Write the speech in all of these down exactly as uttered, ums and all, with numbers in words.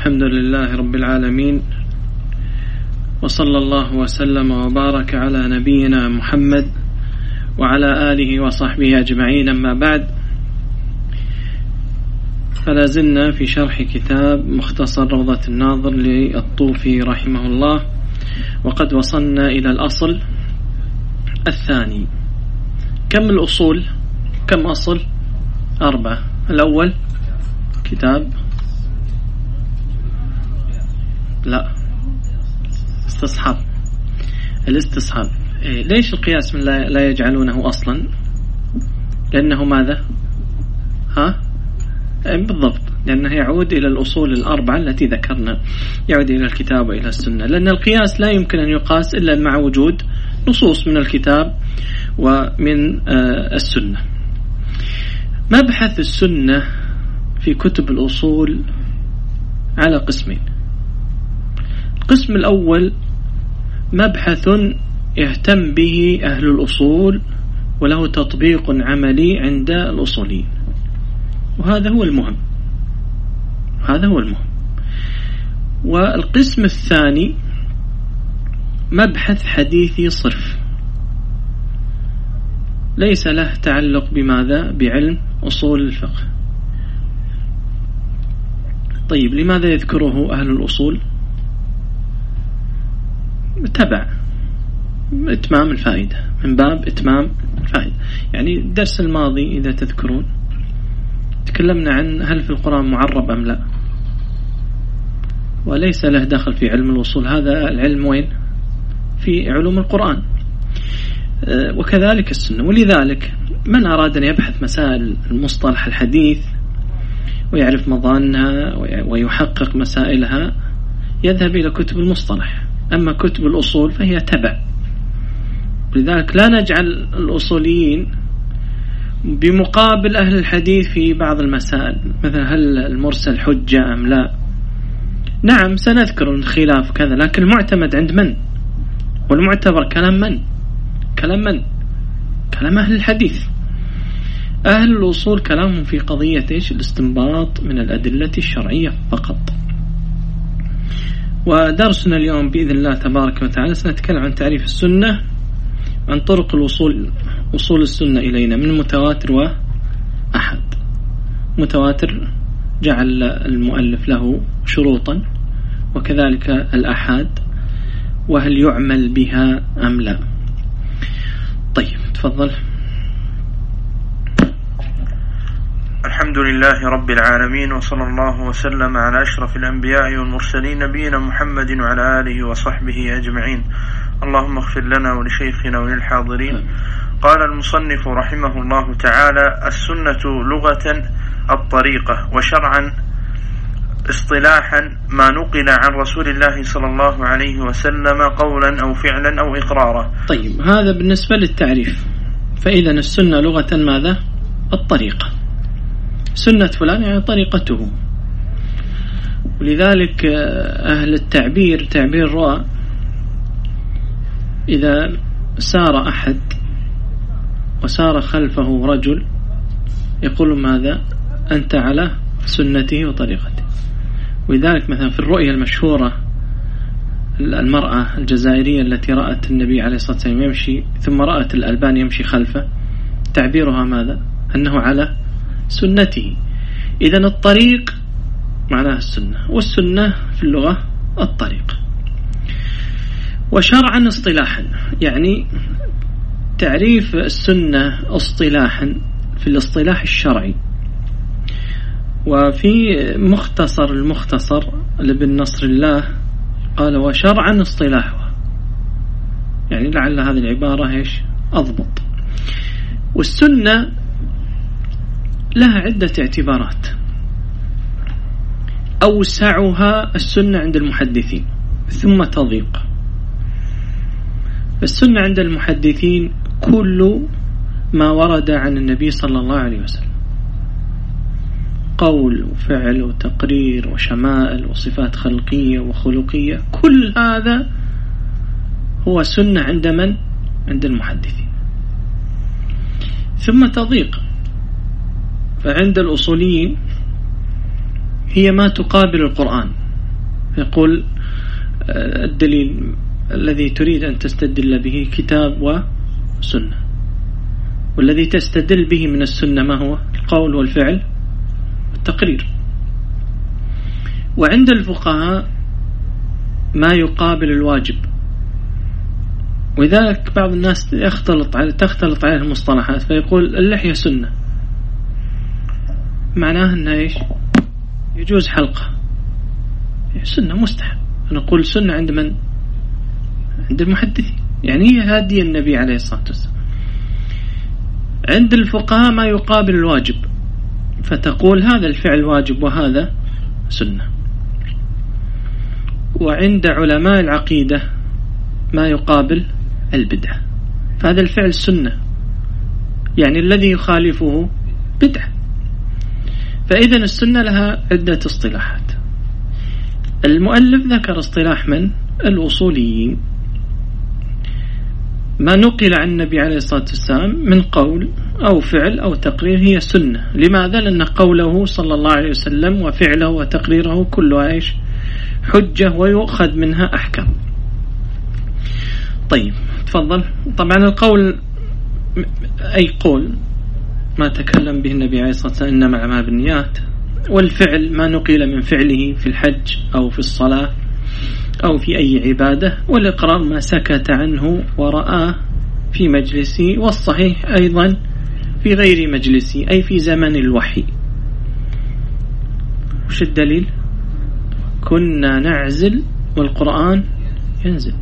الحمد لله رب العالمين، وصلى الله وسلم وبارك على نبينا محمد وعلى آله وصحبه أجمعين. أما بعد، فلا زلنا في شرح كتاب مختصر روضة الناظر للطوفي رحمه الله، وقد وصلنا إلى الأصل الثاني. كم الأصول؟ كم أصل؟ أربعة. الأول كتاب لا استصحاب الاستصحاب. إيه ليش القياس من لا, لا يجعلونه أصلا؟ لأنه ماذا؟ ها إيه بالضبط، لأنه يعود إلى الأصول الأربعة التي ذكرنا، يعود إلى الكتاب وإلى السنة، لأن القياس لا يمكن أن يقاس إلا مع وجود نصوص من الكتاب ومن آه السنة. مبحث السنة في كتب الأصول على قسمين. القسم الأول مبحث يهتم به أهل الأصول وله تطبيق عملي عند الأصوليين، وهذا هو المهم، هذا هو المهم. والقسم الثاني مبحث حديثي صرف، ليس له تعلق بماذا؟ بعلم أصول الفقه. طيب، لماذا يذكره أهل الأصول؟ تبع إتمام الفائدة، من باب إتمام الفائدة. يعني الدرس الماضي إذا تذكرون تكلمنا عن هل في القرآن معرب أم لا، وليس له دخل في علم الوصول، هذا العلم وين؟ في علوم القرآن. وكذلك السنة. ولذلك من أراد أن يبحث مسائل المصطلح الحديث ويعرف مظانها ويحقق مسائلها يذهب إلى كتب المصطلح، أما كتب الأصول فهي تبع. لذلك لا نجعل الأصوليين بمقابل أهل الحديث في بعض المسائل، مثلا هل المرسل حجة أم لا؟ نعم سنذكر الخلاف كذا، لكن المعتمد عند من؟ والمعتبر كلام من؟ كلام من؟ كلام أهل الحديث. أهل الأصول كلامهم في قضية إيش؟ الاستنباط من الأدلة الشرعية فقط. ودرسنا اليوم بإذن الله تبارك وتعالى سنتكلم عن تعريف السنة، عن طرق الوصول وصول السنة إلينا من متواتر وأحد. متواتر جعل المؤلف له شروطا، وكذلك الأحاد، وهل يعمل بها أم لا. طيب تفضل. الحمد لله رب العالمين، وصلى الله وسلم على أشرف الأنبياء والمرسلين نبينا محمد وعلى آله وصحبه أجمعين. اللهم اغفر لنا ولشيخنا وللحاضرين. قال المصنف رحمه الله تعالى: السنة لغة الطريقة، وشرعا اصطلاحا ما نقل عن رسول الله صلى الله عليه وسلم قولا أو فعلا أو إقرارا. طيب، هذا بالنسبة للتعريف. فإذا السنة لغة ماذا؟ الطريقة. سنة فلان يعني طريقته. ولذلك أهل التعبير تعبير الرؤى، إذا سار أحد وسار خلفه رجل يقول ماذا؟ أنت على سنته وطريقته. ولذلك مثلا في الرؤية المشهورة المرأة الجزائرية التي رأت النبي عليه الصلاة والسلام يمشي ثم رأت الألبان يمشي خلفه، تعبيرها ماذا؟ أنه على سنته. إذن الطريق معناها السنة، والسنة في اللغة الطريق. وشرعا اصطلاحا، يعني تعريف السنة اصطلاحا في الاصطلاح الشرعي. وفي مختصر المختصر لابن نصر الله قال: وشرعا اصطلاحها، يعني لعل هذه العبارة ايش أضبط. والسنة لها عدة اعتبارات. أوسعها السنة عند المحدثين ثم تضيق. السنة عند المحدثين كل ما ورد عن النبي صلى الله عليه وسلم، قول وفعل وتقرير وشمائل وصفات خلقية وخلقية، كل هذا هو سنة عند من؟ عند المحدثين. ثم تضيق، فعند الأصوليين هي ما تقابل القرآن يقول الدليل الذي تريد أن تستدل به كتاب وسنة، والذي تستدل به من السنة ما هو؟ القول والفعل والتقرير. وعند الفقهاء ما يقابل الواجب، ولذلك بعض الناس يختلط على تختلط عليه المصطلحات فيقول اللحية سنة، معناه أنها إيش؟ يجوز حلقة، سنة مستحب. نقول سنة عند من؟ عند المحدثين، يعني هي هدي النبي عليه الصلاة والسلام. عند الفقهاء ما يقابل الواجب، فتقول هذا الفعل واجب وهذا سنة. وعند علماء العقيدة ما يقابل البدعة، فهذا الفعل سنة، يعني الذي يخالفه بدعة. فإذا السنة لها عدة اصطلاحات. المؤلف ذكر اصطلاح من؟ الأصوليين. ما نقل عن النبي عليه الصلاة والسلام من قول أو فعل أو تقرير هي سنة. لماذا؟ لأن قوله صلى الله عليه وسلم وفعله وتقريره كلها إيش؟ حجة ويؤخذ منها أحكام. طيب تفضل. طبعا القول أي قول ما تكلم به النبي عليه الصلاة والسلام إنما الأعمال بالنيات، والفعل ما نقل من فعله في الحج أو في الصلاة أو في أي عبادة، والإقرار ما سكت عنه ورآه في مجلسه، والصحيح أيضا في غير مجلسه أي في زمن الوحي. وش الدليل؟ كنا نعزل والقرآن ينزل،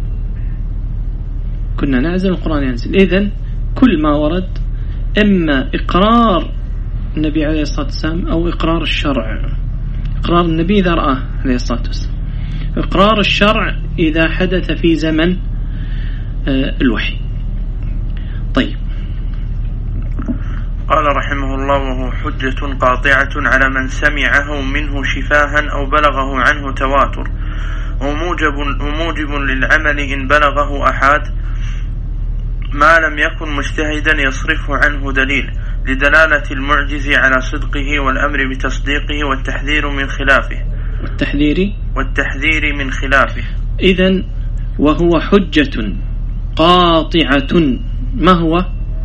كنا نعزل والقرآن ينزل. إذن كل ما ورد إما إقرار النبي عليه الصلاة والسلام أو إقرار الشرع. إقرار النبي إذا رآه عليه الصلاة والسلام، إقرار الشرع إذا حدث في زمن الوحي. طيب قال رحمه الله: وهو حجة قاطعة على من سمعه منه شفاها أو بلغه عنه تواتر، وموجب, وموجب للعمل إن بلغه أحد ما لم يكن مجتهدا يصرفه عنه دليل، لدلالة المعجز على صدقه والأمر بتصديقه والتحذير من خلافه والتحذير والتحذير من خلافه. إذن وهو حجة قاطعة، ما هو؟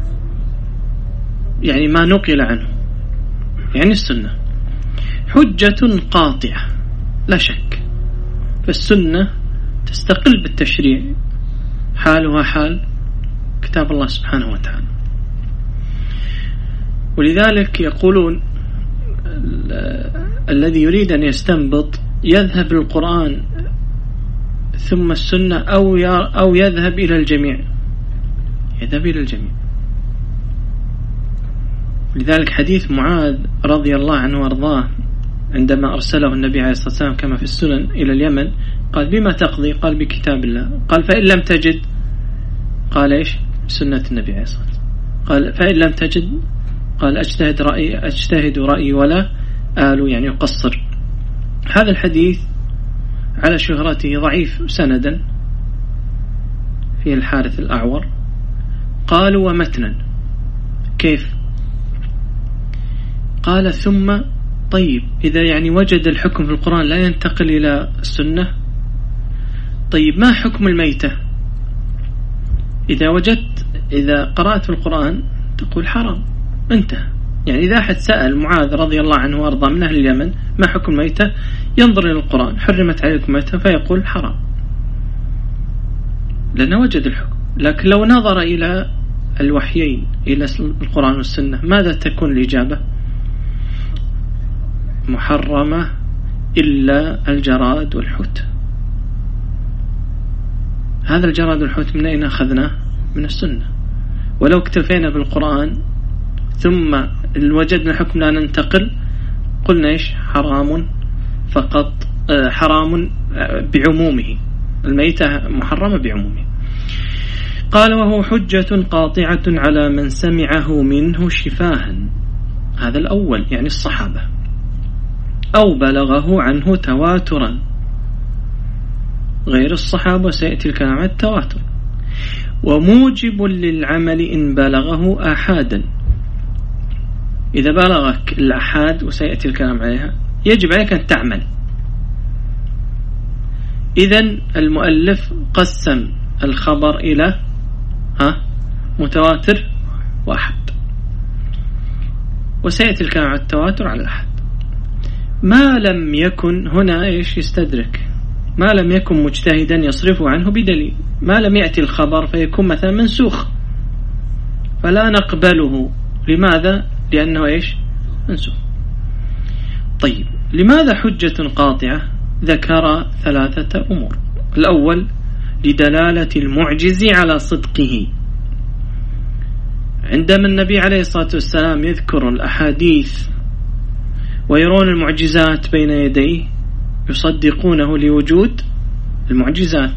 يعني ما نقل عنه، يعني السنة حجة قاطعة لا شك. فالسنة تستقل بالتشريع، حالها حال كتاب الله سبحانه وتعالى. ولذلك يقولون الذي يريد أن يستنبط يذهب للقرآن ثم السنة أو أو يذهب إلى الجميع، يذهب إلى الجميع. لذلك حديث معاذ رضي الله عنه وارضاه عندما أرسله النبي عليه الصلاة والسلام كما في السنن إلى اليمن، قال: بما تقضي؟ قال: بكتاب الله. قال: فإن لم تجد؟ قال: إيش؟ سنة النبي عليه الصلاة والسلام. قال: فإن لم تجد؟ قال: أجتهد رأيي أجتهد رأيي ولا آل، يعني يقصر. هذا الحديث على شهرته ضعيف سندا في الحارث الأعور. قالوا: ومتنا كيف؟ قال: ثم طيب إذا يعني وجد الحكم في القرآن لا ينتقل إلى السنة، طيب ما حكم الميتة؟ إذا وجدت إذا قرأت في القرآن تقول حرام، انتهى. يعني إذا أحد سأل معاذ رضي الله عنه وارضى من أهل اليمن ما حكم الميتة، ينظر إلى القرآن: حرمت عليكم الميتة، فيقول حرام، لأنه وجد الحكم. لكن لو نظر إلى الوحيين إلى القرآن والسنة ماذا تكون الإجابة؟ محرمة إلا الجراد والحوت. هذا الجراد والحوت من أين أخذناه؟ من السنة. ولو اكتفينا بالقرآن ثم وجدنا حكم لا ننتقل قلنا إيش؟ حرام فقط، حرام بعمومه، الميتة محرمة بعمومه. قال: وهو حجة قاطعة على من سمعه منه شفاها، هذا الأول يعني الصحابة، أو بلغه عنه تواترا، غير الصحابة سيأتي الكلام عن التواتر. وموجب للعمل إن بلغه أحادا، إذا بلغك الأحاد وسيأتي الكلام عليها يجب عليك أن تعمل، إذن المؤلف قسم الخبر إلى ها متواتر وأحد، وسيأتي الكلام عن التواتر على الأحد. ما لم يكن هنا إيش يستدرك، ما لم يكن مجتهدا يصرفه عنه بدليل، ما لم يأتي الخبر فيكون مثلا منسوخ فلا نقبله. لماذا؟ لأنه إيش منسوخ. طيب لماذا حجة قاطعة؟ ذكر ثلاثة أمور. الأول لدلالة المعجز على صدقه. عندما النبي عليه الصلاة والسلام يذكر الأحاديث ويرون المعجزات بين يديه يصدقونه لوجود المعجزات،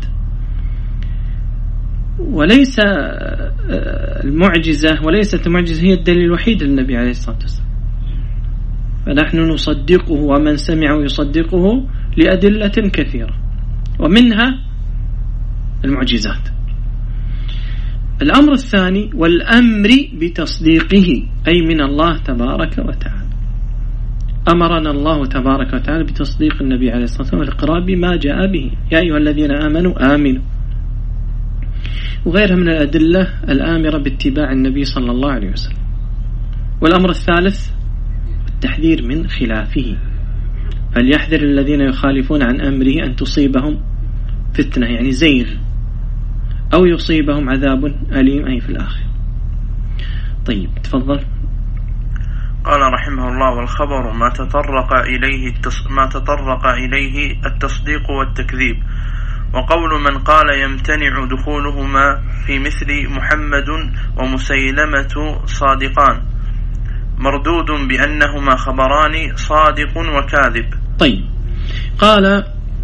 وليس المعجزة وليست المعجزة هي الدليل الوحيد للنبي عليه الصلاة والسلام، فنحن نصدقه ومن سمعه يصدقه لأدلة كثيرة ومنها المعجزات. الأمر الثاني والأمر بتصديقه، أي من الله تبارك وتعالى، أمرنا الله تبارك وتعالى بتصديق النبي عليه الصلاة والسلام والإقرار بما جاء به، يا أيها الذين آمنوا آمنوا، وغيرها من الأدلة الآمرة باتباع النبي صلى الله عليه وسلم. والأمر الثالث التحذير من خلافه، فليحذر الذين يخالفون عن أمره أن تصيبهم فتنة يعني زيغ أو يصيبهم عذاب أليم أي في الآخر. طيب تفضل. قال رحمه الله: والخبر ما تطرق إليه التص... ما تطرق إليه التصديق والتكذيب. وقول من قال يمتنع دخولهما في مثل محمد ومسيلمة صادقان مردود بأنهما خبران صادق وكاذب. طيب قال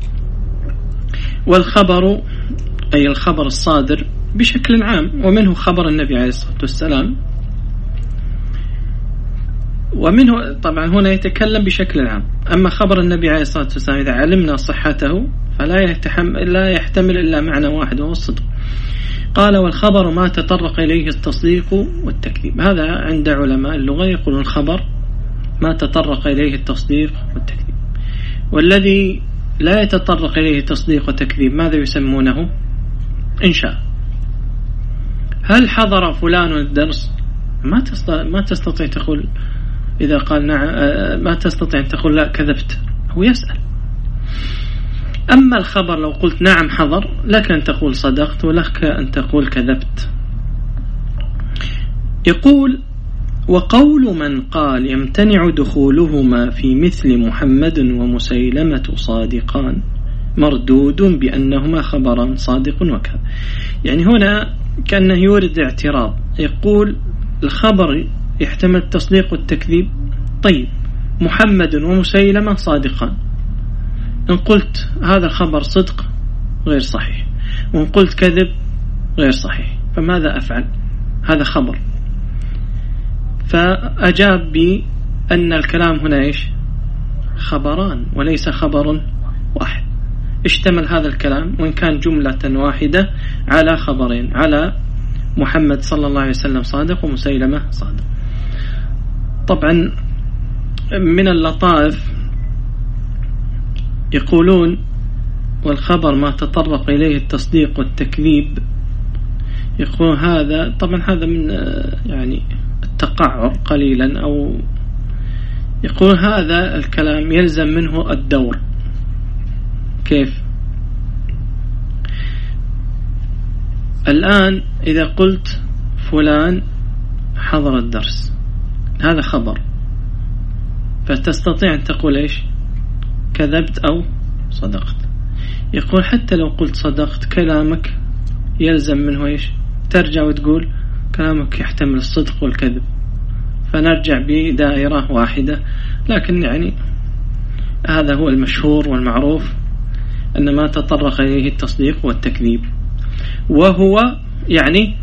والخبر أي الخبر الصادر بشكل عام، ومنه خبر النبي عليه الصلاة والسلام، ومنه طبعا هنا يتكلم بشكل عام. أما خبر النبي عليه الصلاة والسلام إذا علمنا صحته فلا يحتمل, لا يحتمل إلا معنى واحد وهو الصدق. قال والخبر ما تطرق إليه التصديق والتكذيب. هذا عند علماء اللغة يقولون الخبر ما تطرق إليه التصديق والتكذيب، والذي لا يتطرق إليه التصديق والتكذيب ماذا يسمونه؟ إنشاء. هل حضر فلان الدرس؟ ما تستطيع, ما تستطيع تقول إذا قال نعم، ما تستطيع أن تقول لا كذبت، هو يسأل. أما الخبر لو قلت نعم حضر لك أن تقول صدقت ولك أن تقول كذبت. يقول وقول من قال يمتنع دخولهما في مثل محمد ومسيلمة صادقان مردود بأنهما خبران صادق وكذا. يعني هنا كأنه يورد اعتراض، يقول الخبر يحتمل التصديق والتكذيب. طيب محمد ومسيلمة صادقان، إن قلت هذا الخبر صدق غير صحيح، وإن قلت كذب غير صحيح، فماذا أفعل؟ هذا خبر. فأجاب بأن الكلام هنا إيش؟ خبران وليس خبر واحد. اشتمل هذا الكلام وإن كان جملة واحدة على خبرين، على محمد صلى الله عليه وسلم صادق ومسيلمة صادق. طبعا من اللطائف يقولون والخبر ما تطرق إليه التصديق والتكذيب، يقول هذا طبعا هذا من يعني التقعر قليلا، أو يقول هذا الكلام يلزم منه الدور. كيف؟ الآن إذا قلت فلان حضر الدرس هذا خبر، فتستطيع أن تقول إيش؟ كذبت أو صدقت. يقول حتى لو قلت صدقت كلامك يلزم منه إيش؟ ترجع وتقول كلامك يحتمل الصدق والكذب، فنرجع بدائرة واحدة. لكن يعني هذا هو المشهور والمعروف أن ما تطرق إليه التصديق والتكذيب، وهو يعني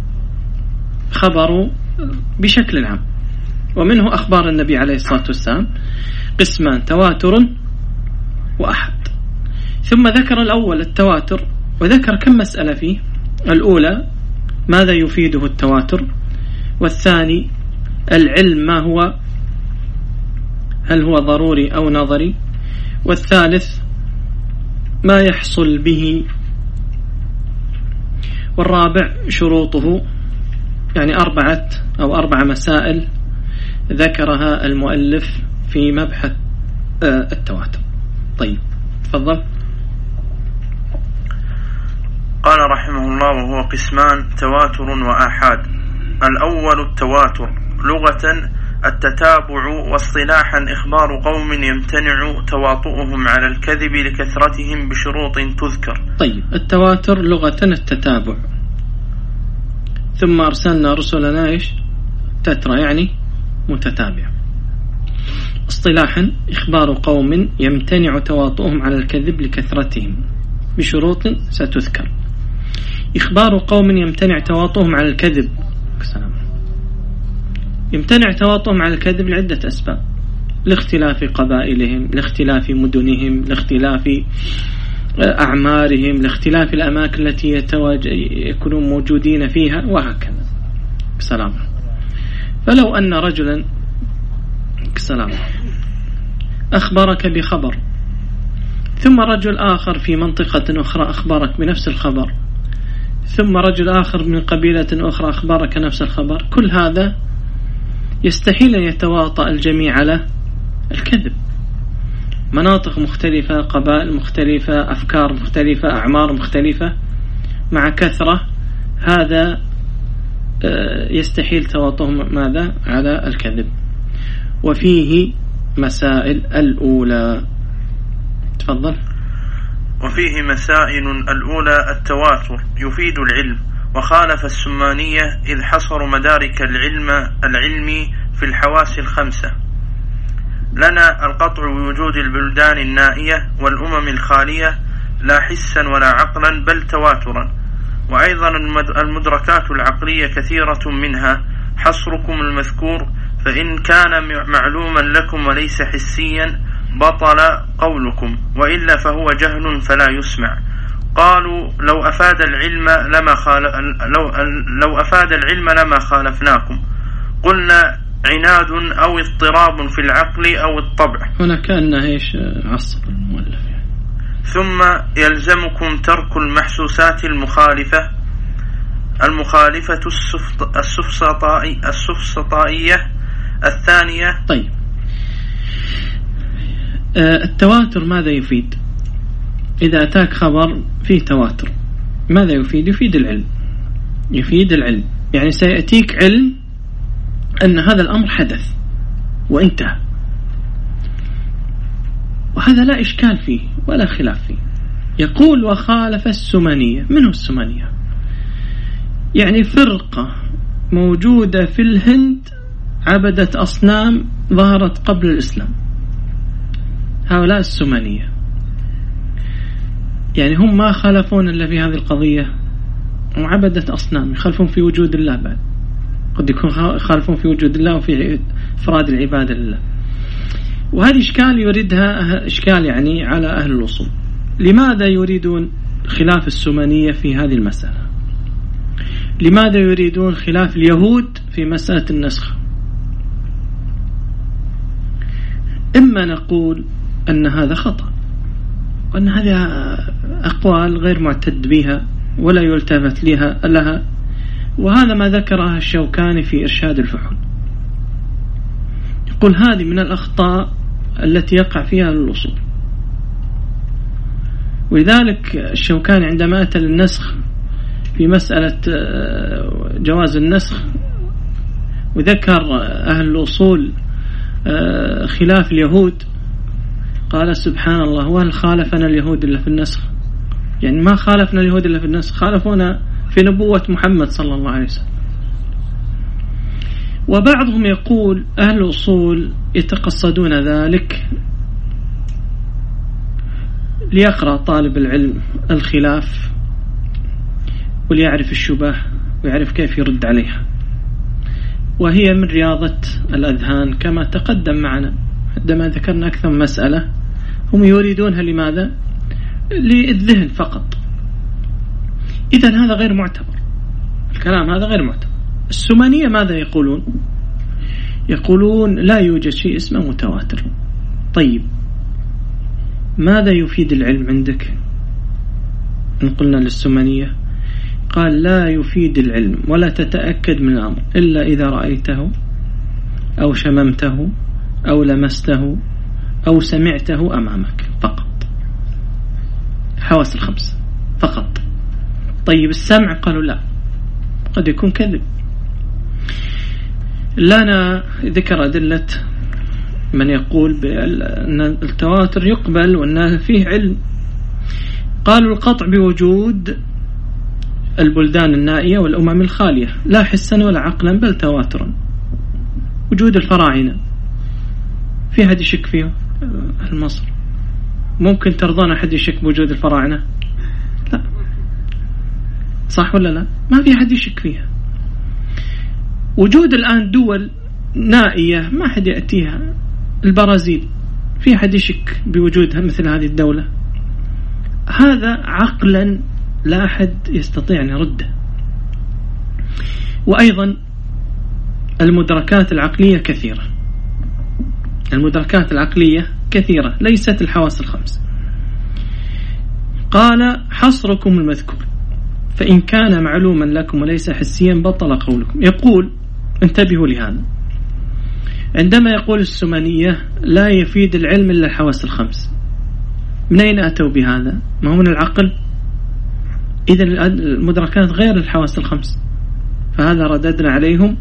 خبر بشكل عام. ومنه أخبار النبي عليه الصلاة والسلام قسمان تواتر وأحد. ثم ذكر الأول التواتر وذكر كم مسألة فيه. الأولى ماذا يفيده التواتر، والثاني العلم ما هو، هل هو ضروري أو نظري، والثالث ما يحصل به. والرابع شروطه، يعني أربعة أو أربع مسائل ذكرها المؤلف في مبحث التواتر. طيب تفضل. قال رحمه الله: وهو قسمان تواتر وآحاد. الأول التواتر لغة التتابع، واصطلاحا إخبار قوم يمتنع تواطؤهم على الكذب لكثرتهم بشروط تذكر. طيب التواتر لغة التتابع، ثم أرسلنا رسلنا إيش؟ تترى، يعني متتابع. اصطلاحا إخبار قوم يمتنع تواطؤهم على الكذب لكثرتهم بشروط ستذكر. إخبار قوم يمتنع تواطؤهم على الكذب، السلام. يمتنع تواطؤهم على الكذب لعدة أسباب: لاختلاف قبائلهم، لاختلاف مدنهم، لاختلاف أعمارهم، لاختلاف الأماكن التي يكونون موجودين فيها، وهكذا. السلام. فلو أن رجلا السلام أخبرك بخبر، ثم رجل آخر في منطقة أخرى أخبرك بنفس الخبر، ثم رجل آخر من قبيلة أخرى أخبرك نفس الخبر، كل هذا يستحيل أن يتواطأ الجميع على الكذب. مناطق مختلفة، قبائل مختلفة، أفكار مختلفة، أعمار مختلفة، مع كثرة، هذا يستحيل تواطؤهم ماذا؟ على الكذب. وفيه مسائل. الأولى تفضل. وفيه مسائل. الأولى التواتر يفيد العلم، وخالف السمانية إذ حصروا مدارك العلم العلمي في الحواس الخمسة. لنا القطع بوجود البلدان النائية والأمم الخالية لا حسا ولا عقلا بل تواترا. وأيضا المدركات العقلية كثيرة منها حصركم المذكور، فإن كان معلوما لكم وليس حسيا بطل قولكم، وإلا فهو جهل فلا يسمع. قالوا لو أفاد العلم لما خالف لو لو أفاد العلم لما خالفناكم. قلنا عناد أو اضطراب في العقل أو الطبع. هنا كأنه إيش عصب المؤلف. ثم يلزمكم ترك المحسوسات المخالفة المخالفة السفسطائية الثانية. طيب التواتر ماذا يفيد؟ إذا أتاك خبر فيه تواتر ماذا يفيد؟ يفيد العلم. يفيد العلم يعني سيأتيك علم أن هذا الأمر حدث وانتهى، وهذا لا إشكال فيه ولا خلاف فيه. يقول وخالف السمانية. منه السمانية؟ يعني فرقة موجودة في الهند عبدت أصنام ظهرت قبل الإسلام، هؤلاء السمانية. يعني هم ما خالفون إلا في هذه القضية، وعبدت أصنام، يخالفون في وجود الله، بعد قد يكون خالفون في وجود الله وفي إفراد العبادة لله. وهذه إشكال يريدها إشكال يعني على أهل الأصول. لماذا يريدون خلاف السمانية في هذه المسألة؟ لماذا يريدون خلاف اليهود في مسألة النسخ؟ إما نقول أن هذا خطأ، وأن هذه أقوال غير معتد بها ولا يلتفت لها لها، وهذا ما ذكره الشوكاني في إرشاد الفحول. يقول هذه من الأخطاء التي يقع فيها الأصول. ولذلك الشوكاني عندما أتى للنسخ في مسألة جواز النسخ وذكر أهل الأصول خلاف اليهود، قال سبحان الله، وهل خالفنا اليهود إلا في النسخ؟ يعني ما خالفنا اليهود إلا في النسخ، خالفونا في نبوة محمد صلى الله عليه وسلم. وبعضهم يقول أهل الأصول يتقصدون ذلك ليقرأ طالب العلم الخلاف وليعرف الشبه ويعرف كيف يرد عليها، وهي من رياضة الأذهان كما تقدم معنا عندما ذكرنا أكثر من مسألة. هم يريدونها لماذا؟ للذهن فقط. إذن هذا غير معتبر، الكلام هذا غير معتبر. السمانية ماذا يقولون؟ يقولون لا يوجد شيء اسمه متواتر. طيب ماذا يفيد العلم عندك؟ إن قلنا للسمنية قال لا يفيد العلم ولا تتأكد من الأمر إلا إذا رأيته أو شممته أو لمسته أو سمعته أمامك فقط. حواس الخمس فقط. طيب السمع قالوا لا، قد يكون كذب. لنا ذكر أدلة من يقول بأن التواتر يقبل وأن فيه علم. قالوا القطع بوجود البلدان النائية والأمم الخالية لا حسا ولا عقلا بل تواترا. وجود الفراعنة في أحد يشك فيه؟ أهل مصر ممكن ترضون أحد يشك بوجود الفراعنة؟ لا، صح ولا لا؟ ما في أحد يشك فيها. وجود الآن دول نائية ما أحد يأتيها، البرازيل في أحد يشك بوجودها مثل هذه الدولة؟ هذا عقلا لا أحد يستطيع أن يرده. وأيضا المدركات العقلية كثيرة، المدركات العقلية كثيرة ليست الحواس الخمس. قال حصركم المذكور فإن كان معلوما لكم وليس حسيا بطل قولكم. يقول انتبهوا لهذا، عندما يقول السمنية لا يفيد العلم إلا الحواس الخمس، من أين أتوا بهذا؟ ما هو من العقل؟ إذا المدركات غير الحواس الخمس، فهذا رددنا عليهم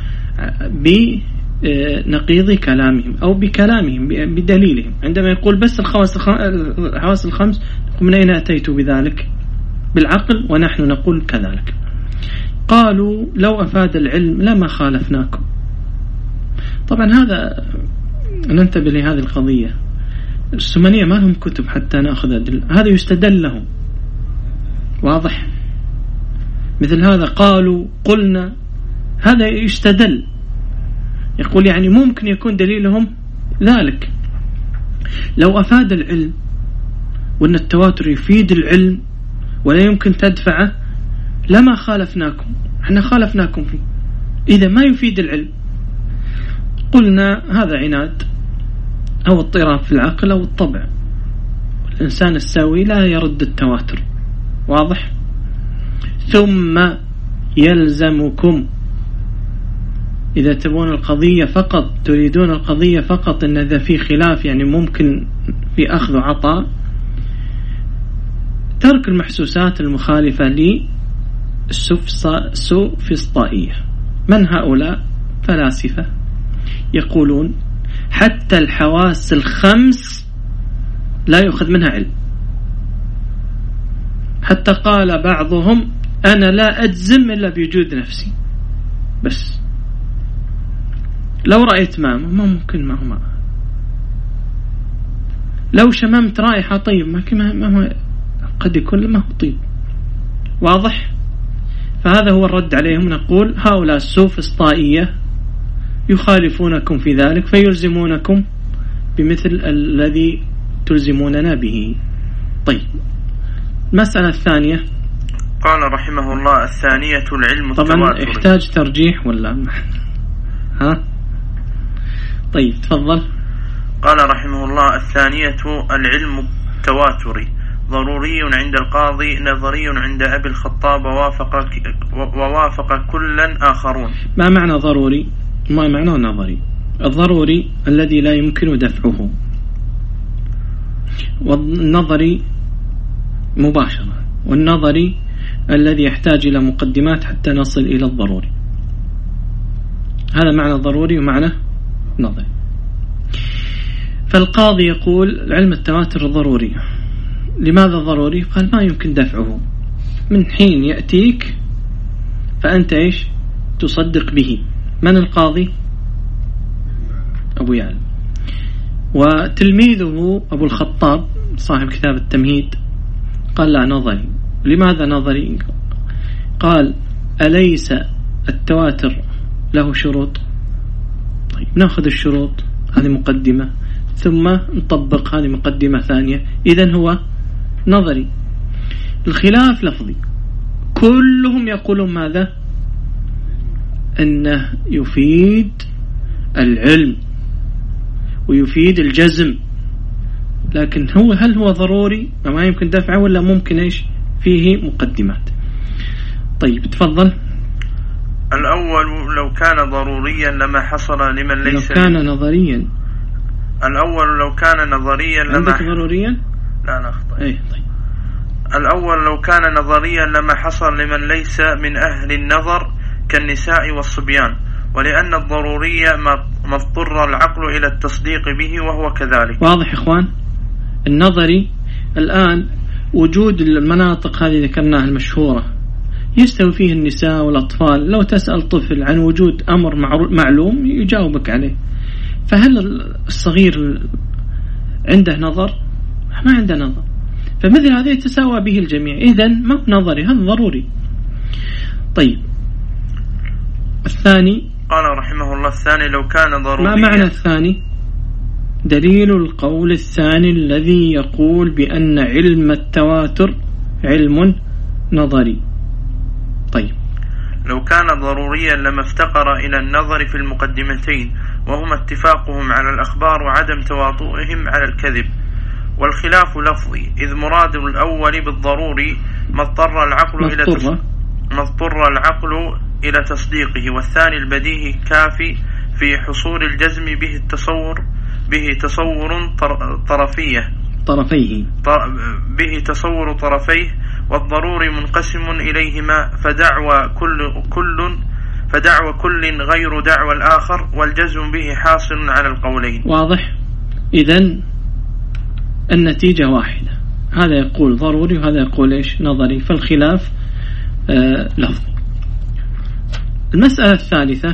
بنقيض كلامهم أو بكلامهم بدليلهم. عندما يقول بس الحواس الخمس، من أين أتيتوا بذلك؟ بالعقل، ونحن نقول كذلك. قالوا لو أفاد العلم لما خالفناكم. طبعا هذا ننتبه لهذه القضية. السمنية ما لهم كتب حتى نأخذ أدلة، هذا يستدل لهم، واضح؟ مثل هذا قالوا قلنا، هذا يستدل، يقول يعني ممكن يكون دليلهم ذلك. لو أفاد العلم وأن التواتر يفيد العلم ولا يمكن تدفعه لما خالفناكم، احنا خالفناكم فيه. إذا ما يفيد العلم قلنا هذا عناد أو اضطراب في العقل أو الطبع. الإنسان السوي لا يرد التواتر، واضح؟ ثم يلزمكم إذا تبون القضية فقط، تريدون القضية فقط إن إذا في خلاف يعني ممكن في أخذ وعطاء، ترك المحسوسات المخالفة للسوفسطائية. من هؤلاء؟ فلاسفة يقولون حتى الحواس الخمس لا يؤخذ منها علم. حتى قال بعضهم أنا لا أجزم إلا بوجود نفسي، بس لو رأيت ماء ما ممكن ما هو ماء، لو شممت رائحة طيب ما ما قد يكون ما هو طيب، واضح؟ فهذا هو الرد عليهم. نقول هؤلاء السوفسطائية يخالفونكم في ذلك فيلزمونكم بمثل الذي تلزموننا به. طيب المسألة الثانية، قال رحمه الله الثانية العلم التواتري. طبعا يحتاج ترجيح ولا ها؟ طيب تفضل. قال رحمه الله الثانية العلم التواتري ضروري عند القاضي نظري عند أبي الخطاب ووافق ووافق كلا آخرون. ما معنى ضروري؟ ما معنى نظري؟ الضروري الذي لا يمكن دفعه، والنظري مباشرة، والنظري الذي يحتاج إلى مقدمات حتى نصل إلى الضروري. هذا معنى ضروري ومعنى نظري. فالقاضي يقول علم التواتر ضروري. لماذا ضروري؟ قال ما يمكن دفعه، من حين يأتيك فأنت إيش تصدق به. من القاضي؟ أبو يعلى. وتلميذه أبو الخطاب صاحب كتاب التمهيد قال لا نظري. لماذا نظري؟ قال أليس التواتر له شروط؟ طيب نأخذ الشروط، هذه مقدمة، ثم نطبق هذه مقدمة ثانية. إذن هو نظري. الخلاف لفظي، كلهم يقولون ماذا؟ أنه يفيد العلم ويفيد الجزم، لكن هو هل هو ضروري ما يمكن دفعه ولا ممكن إيش فيه مقدمات. طيب تفضل. الأول لو كان ضروريا لما حصل لمن ليس. لو كان نظريا. الأول لو كان نظريا لما. عندك ضروريا؟ لا أنا أخطأ. أي طيب. الأول لو كان نظريا لما حصل لمن ليس من أهل النظر كالنساء والصبيان، ولأن الضرورية ما اضطر العقل إلى التصديق به وهو كذلك. واضح إخوان؟ النظري الآن وجود المناطق هذه ذكرناها المشهورة يستوي فيه النساء والأطفال. لو تسأل طفل عن وجود أمر معلوم يجاوبك عليه. فهل الصغير عنده نظر؟ ما عنده نظر. فمثل هذا يتساوى به الجميع. إذن ما هو نظري، هذا ضروري. طيب الثاني قال رحمه الله الثاني لو كان ضروريا. ما معنى الثاني؟ دليل القول الثاني الذي يقول بأن علم التواتر علم نظري. طيب لو كان ضروريا لما افتقر إلى النظر في المقدمتين، وهما اتفاقهم على الأخبار وعدم تواطؤهم على الكذب، والخلاف لفظي، إذ مراد الأول بالضروري ما اضطر العقل إلى تصديقه ما اضطر العقل إلى تصديقه، والثاني البديهي كافي في حصول الجزم به التصور به تصور طرفيه طرفيه به تصور طرفيه، والضروري منقسم إليهما، فدعوى كل كل فدعوى كل غير دعوى الآخر، والجزم به حاصل على القولين. واضح؟ إذن النتيجة واحدة، هذا يقول ضروري وهذا يقول إيش؟ نظري. فالخلاف آه لفظي. المسألة الثالثة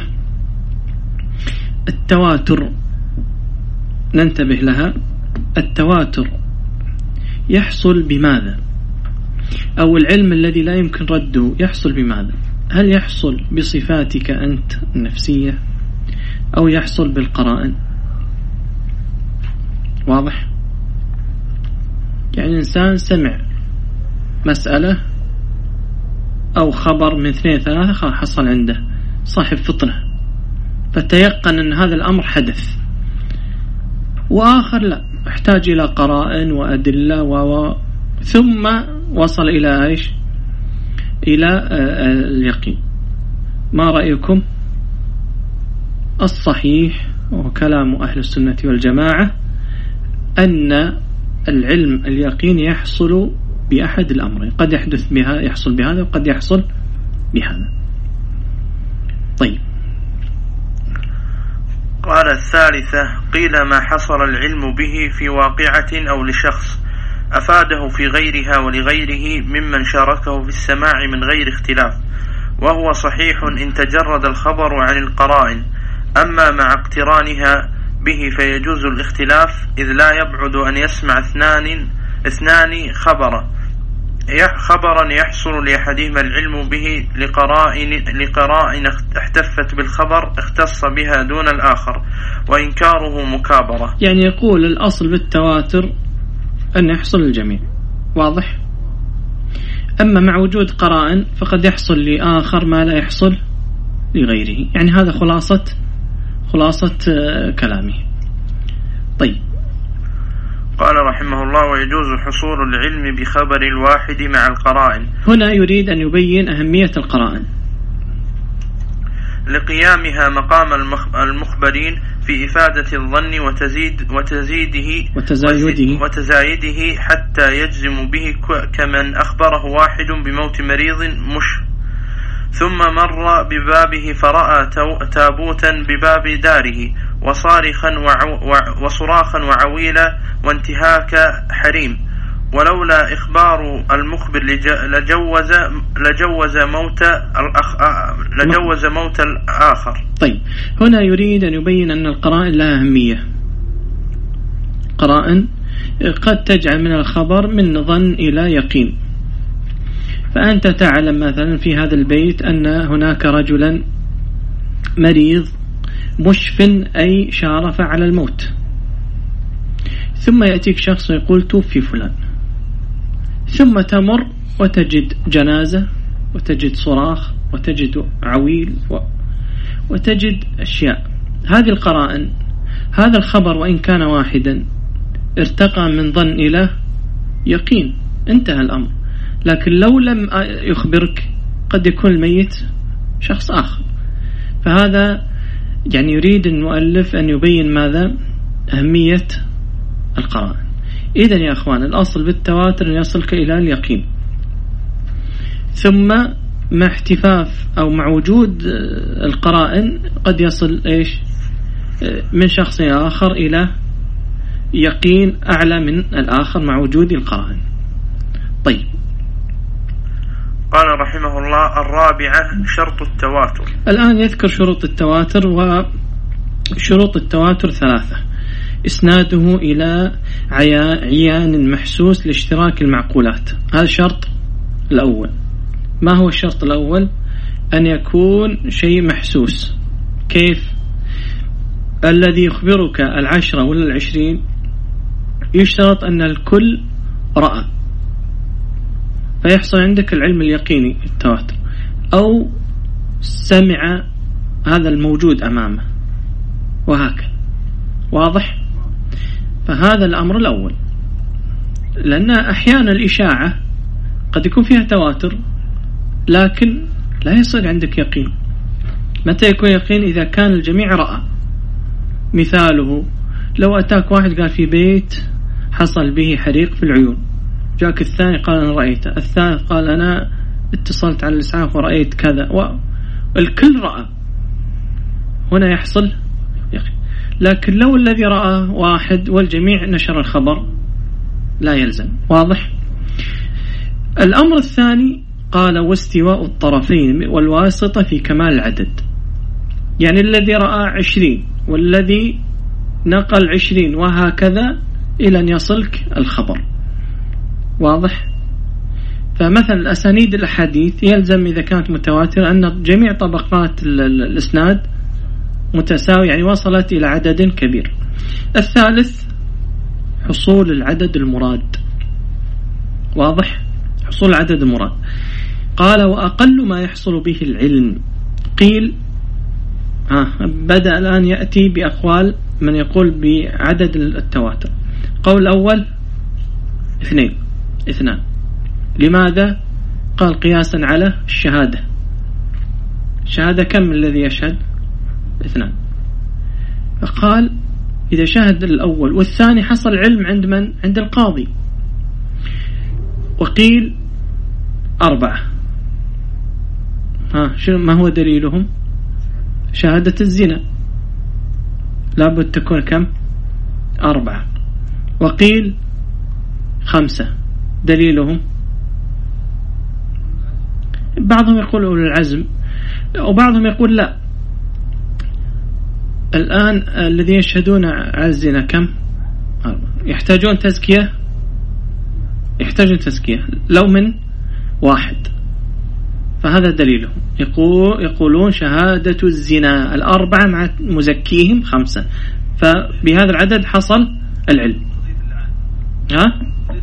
التواتر، ننتبه لها. التواتر يحصل بماذا؟ أو العلم الذي لا يمكن رده يحصل بماذا؟ هل يحصل بصفاتك أنت النفسية أو يحصل بالقرائن؟ واضح؟ يعني إنسان سمع مسألة أو خبر من اثنين ثلاثة حصل عنده، صاحب فطنة، فتيقن أن هذا الأمر حدث. وآخر لا، احتاج إلى قرائن وأدلة و... ثم وصل إلى إيش؟ إلى اليقين. ما رأيكم؟ الصحيح وكلام أهل السنة والجماعة أن العلم اليقين يحصل بأحد الأمرين، قد يحدث بها يحصل بهذا وقد يحصل بهذا. طيب قال الثالثة قيل ما حصل العلم به في واقعة أو لشخص أفاده في غيرها ولغيره ممن شاركه في السماع من غير اختلاف، وهو صحيح إن تجرد الخبر عن القرائن، أما مع اقترانها به فيجوز الاختلاف، إذ لا يبعد أن يسمع اثنان اثنان خبرا خبرا يحصل لأحدهما العلم به لقرائن لقرائن احتفت بالخبر اختص بها دون الآخر، وإنكاره مكابرة. يعني يقول الأصل بالتواتر أن يحصل الجميع. واضح؟ أما مع وجود قرائن فقد يحصل لآخر ما لا يحصل لغيره. يعني هذا خلاصة خلاصة كلامه. طيب قال رحمه الله ويجوز حصول العلم بخبر الواحد مع القرائن. هنا يريد أن يبين أهمية القرائن لقيامها مقام المخبرين في إفادة الظن وتزيد وتزيده وتزايده, وتزايده حتى يجزم به كمن أخبره واحد بموت مريض مش ثم مر ببابه فرأى تابوتا بباب داره وصارخا وعو وصراخا وعويلا وانتهاك حريم، ولولا إخبار المخبر لجوز لجوز موت الأخ لجوز موت الآخر. طيب هنا يريد أن يبين أن القرائن لها أهمية. قرائن قد تجعل من الخبر من ظن إلى يقين. فأنت تعلم مثلا في هذا البيت أن هناك رجلا مريض مشف أي شارف على الموت، ثم يأتيك شخص ويقول توفي فلان، ثم تمر وتجد جنازة وتجد صراخ وتجد عويل وتجد أشياء. هذه القرائن، هذا الخبر وإن كان واحدا ارتقى من ظن إلى يقين، انتهى الأمر. لكن لو لم يخبرك قد يكون الميت شخص آخر. فهذا يعني يريد المؤلف أن يبين ماذا؟ أهمية القرائن. إذن يا أخوان الأصل بالتواتر أن يصلك إلى اليقين، ثم مع احتفاف أو مع وجود القرائن قد يصل إيش من شخص آخر إلى يقين أعلى من الآخر مع وجود القرائن. طيب، قال رحمه الله: الرابعة شرط التواتر. الآن يذكر شروط التواتر، وشروط التواتر ثلاثة: إسناده إلى عيان محسوس لاشتراك المعقولات، هذا الشرط الأول. ما هو الشرط الأول؟ أن يكون شيء محسوس. كيف؟ الذي يخبرك العشرة ولا العشرين يشترط أن الكل رأى، فيحصل عندك العلم اليقيني التواتر، أو سمع هذا الموجود أمامه، وهكذا. واضح؟ فهذا الأمر الأول، لأن أحيانا الإشاعة قد يكون فيها تواتر لكن لا يصير عندك يقين. متى يكون يقين؟ إذا كان الجميع رأى. مثاله لو أتاك واحد قال في بيت حصل به حريق في العيون، جاك الثاني قال أنا رأيته، الثالث قال أنا اتصلت على الإسعاف ورأيت كذا، والكل رأى، هنا يحصل يقين. لكن لو الذي رأى واحد والجميع نشر الخبر لا يلزم. واضح؟ الأمر الثاني قال: واستواء الطرفين والواسطة في كمال العدد، يعني الذي رأى عشرين والذي نقل عشرين وهكذا إلى أن يصلك الخبر. واضح؟ فمثلا الأسانيد الأحاديث يلزم إذا كانت متواترة أن جميع طبقات الإسناد متساوي، يعني وصلت إلى عدد كبير. الثالث حصول العدد المراد. واضح؟ حصول العدد المراد. قال: وأقل ما يحصل به العلم. قيل آه بدأ الآن يأتي بأقوال من يقول بعدد التواتر. قول الأول اثنين اثنان. لماذا؟ قال: قياسا على الشهادة. الشهادة كم الذي يشهد؟ اثنان. فقال إذا شهد الأول والثاني حصل علم عند من؟ عند القاضي. وقيل أربعة. ها شو ما هو دليلهم؟ شهادة الزنا لابد تكون كم؟ أربعة. وقيل خمسة. دليلهم بعضهم يقول أولو العزم، وبعضهم يقول لا، الآن الذين يشهدون على الزنا كم؟ يحتاجون تزكية، يحتاجون تزكية لو من واحد، فهذا دليلهم. يقول يقولون شهادة الزنا الأربعة مع مزكيهم خمسة، فبهذا العدد حصل العلم. ها؟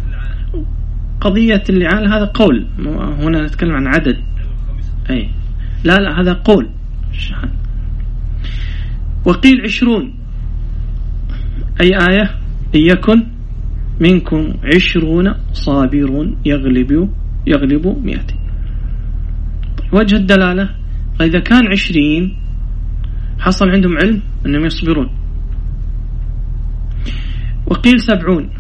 قضية اللعان هذا قول، هنا نتكلم عن عدد. أي لا لا هذا قول. وقيل عشرون، أي آية؟ إن يكن منكم عشرون صابرون يغلبوا يغلبوا مئتين. وجه الدلالة إذا كان عشرين حصل عندهم علم أنهم يصبرون. وقيل سبعون،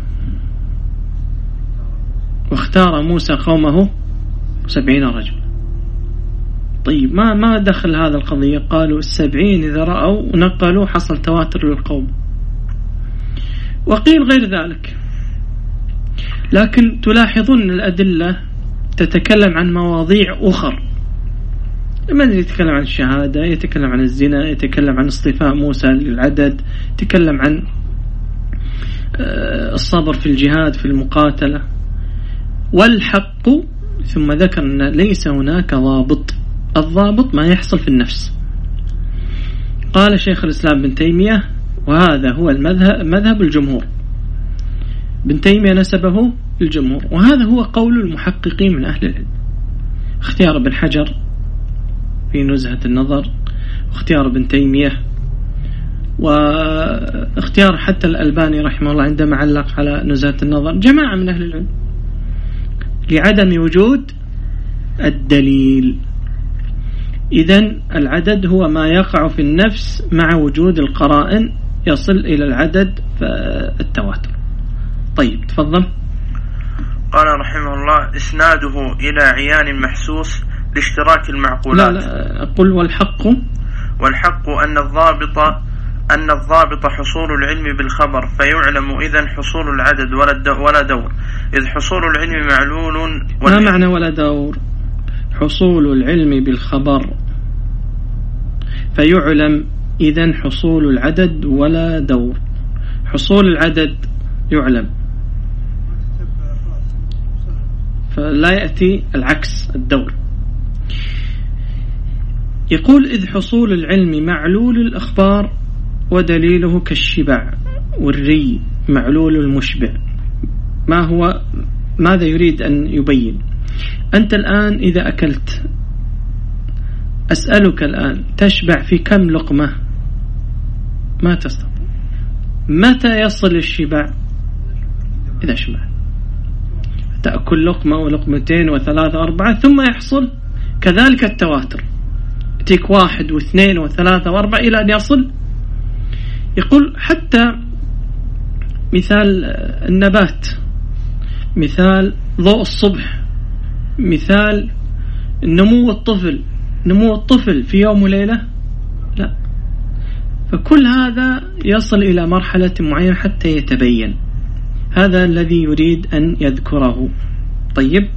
واختار موسى قومه سبعين رجل. طيب ما ما دخل هذا القضية؟ قالوا السبعين إذا رأوا ونقلوا حصل تواتر للقوم. وقيل غير ذلك، لكن تلاحظون الأدلة تتكلم عن مواضيع أخر. من يتكلم عن الشهادة، يتكلم عن الزنا، يتكلم عن اصطفاء موسى للعدد، يتكلم عن الصبر في الجهاد في المقاتلة. والحق ثم ذكر أن ليس هناك ضابط، الضابط ما يحصل في النفس. قال شيخ الإسلام بن تيمية وهذا هو المذهب مذهب الجمهور. بن تيمية نسبه للجمهور، وهذا هو قول المحققين من أهل العلم. اختيار ابن حجر في نزهة النظر، واختيار ابن تيمية، واختيار حتى الألباني رحمه الله عندما علق على نزهة النظر، جماعة من أهل العلم. لعدم وجود الدليل. إذن العدد هو ما يقع في النفس مع وجود القرائن يصل إلى العدد التواتر. طيب تفضل. قال رحمه الله: إسناده إلى عيان محسوس لاشتراك المعقولات. لا لا أقول والحق والحق أن الضابط أن الضابط حصول العلم بالخبر، فيعلم إذن حصول العدد ولا دور، إذ حصول العلم معلول. ما معنى ولا دور؟ حصول العلم بالخبر فيعلم إذن حصول العدد ولا دور. حصول العدد يعلم، فلا يأتي العكس الدور. يقول: إذ حصول العلم معلول الأخبار ودليله كالشبع والري معلول المشبع. ما هو ماذا يريد أن يبين؟ أنت الآن إذا أكلت، أسألك الآن، تشبع في كم لقمة؟ ما تستطيع. متى يصل الشبع؟ إذا شبع تأكل لقمة ولقمتين وثلاثة وأربعة ثم يحصل كذلك التواتر، تيك واحد واثنين وثلاثة وأربعة إلى أن يصل. يقول حتى مثال النبات، مثال ضوء الصبح، مثال نمو الطفل، نمو الطفل في يوم وليلة؟ لا. فكل هذا يصل إلى مرحلة معينة حتى يتبين. هذا الذي يريد أن يذكره. طيب.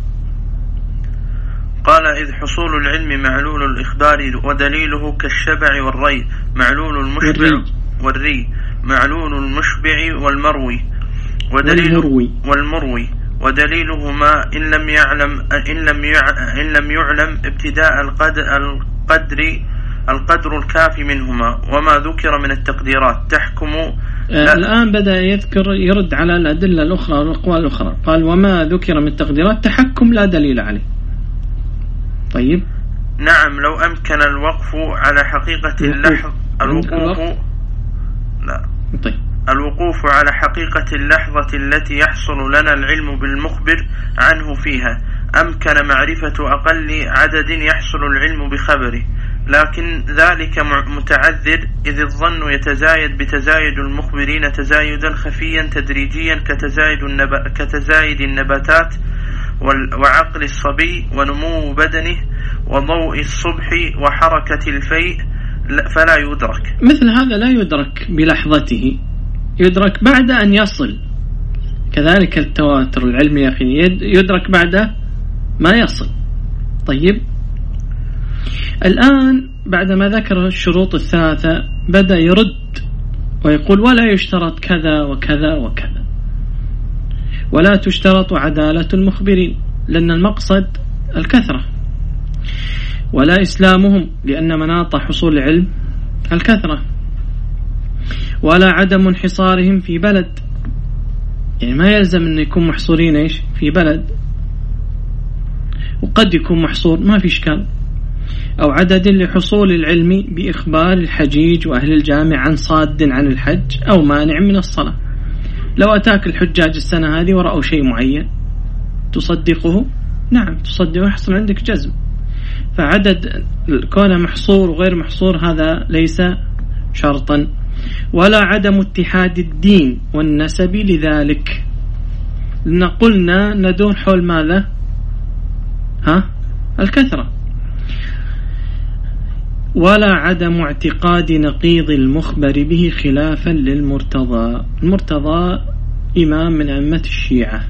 قال: إذ حصول العلم معلول الإخبار ودليله كالشبع والري معلول المشبع والري, والري معلول المشبع والمروي ودليل والمروي, والمروي ودليلهما إن لم يعلم إن لم إن لم يعلم ابتداء القدر القدر القدر الكافي منهما وما ذكر من التقديرات تحكم. الآن بدأ يذكر يرد على الأدلة الأخرى والأقوال الأخرى. قال: وما ذكر من التقديرات تحكم لا دليل عليه. طيب. نعم، لو أمكن الوقف على حقيقة اللحظة الوقوف لا طيب. الوقوف على حقيقة اللحظة التي يحصل لنا العلم بالمخبر عنه فيها، أمكن معرفة أقل عدد يحصل العلم بخبره، لكن ذلك متعذر إذ الظن يتزايد بتزايد المخبرين تزايدا خفيا تدريجيا كتزايد, النب... كتزايد النباتات وعقل الصبي ونمو بدنه وضوء الصبح وحركة الفيء، فلا يدرك. مثل هذا لا يدرك بلحظته، يدرك بعد أن يصل. كذلك التواتر العلمي يا أخي يدرك بعد ما يصل. طيب. الآن بعدما ذكر الشروط الثلاثة بدأ يرد ويقول: ولا يشترط كذا وكذا وكذا، ولا تشترط عدالة المخبرين لأن المقصد الكثرة، ولا إسلامهم لأن مناط حصول العلم الكثرة، ولا عدم انحصارهم في بلد، يعني ما يلزم أن يكون محصورين إيش في بلد، وقد يكون محصور ما في إشكال، أو عدد لحصول العلم بإخبار الحجيج وأهل الجامع عن صاد عن الحج أو مانع من الصلاة. لو أتاك الحجاج السنة هذه ورأوا شيء معين تصدقه؟ نعم تصدقه، يحصل عندك جزم. فعدد كونه محصور وغير محصور هذا ليس شرطا. ولا عدم اتحاد الدين والنسب لذلك، لأن قلنا ندور حول ماذا؟ ها؟ الكثرة. ولا عدم اعتقاد نقيض المخبر به خلافا للمرتضى. المرتضى إمام من أئمة الشيعة،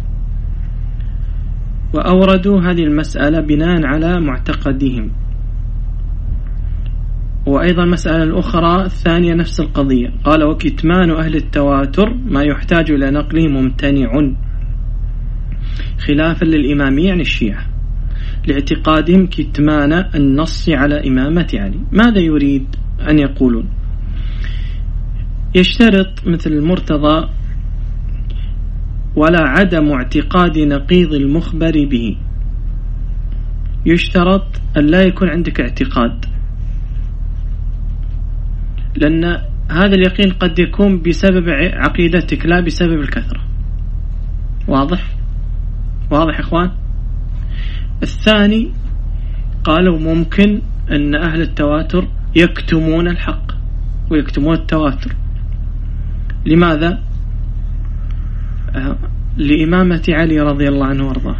وأوردوا هذه المسألة بناء على معتقدهم. وأيضا المسألة الأخرى الثانية نفس القضية، قال: وكتمان أهل التواتر ما يحتاج إلى نقله ممتنع خلافا للإمامية عن الشيعة لاعتقادهم كتمان النص على إمامة علي. ماذا يريد أن يقولون؟ يشترط مثل المرتضى ولا عدم اعتقاد نقيض المخبر به، يشترط أن لا يكون عندك اعتقاد، لأن هذا اليقين قد يكون بسبب عقيدتك لا بسبب الكثرة. واضح؟ واضح يا إخوان؟ الثاني قالوا ممكن أن أهل التواتر يكتمون الحق ويكتمون التواتر. لماذا؟ لإمامة علي رضي الله عنه وارضاه،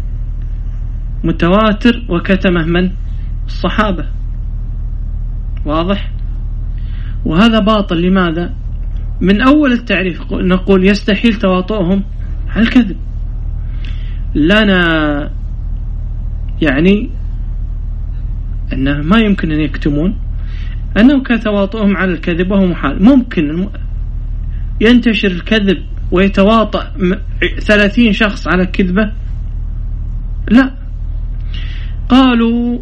متواتر وكتمه من؟ الصحابة. واضح؟ وهذا باطل. لماذا؟ من أول التعريف نقول يستحيل تواطؤهم على الكذب. لنا يعني أنه ما يمكن أن يكتمون أنه كتواطؤهم على الكذب وهو محال. ممكن ينتشر الكذب ويتواطأ ثلاثين شخص على الكذبة؟ لا. قالوا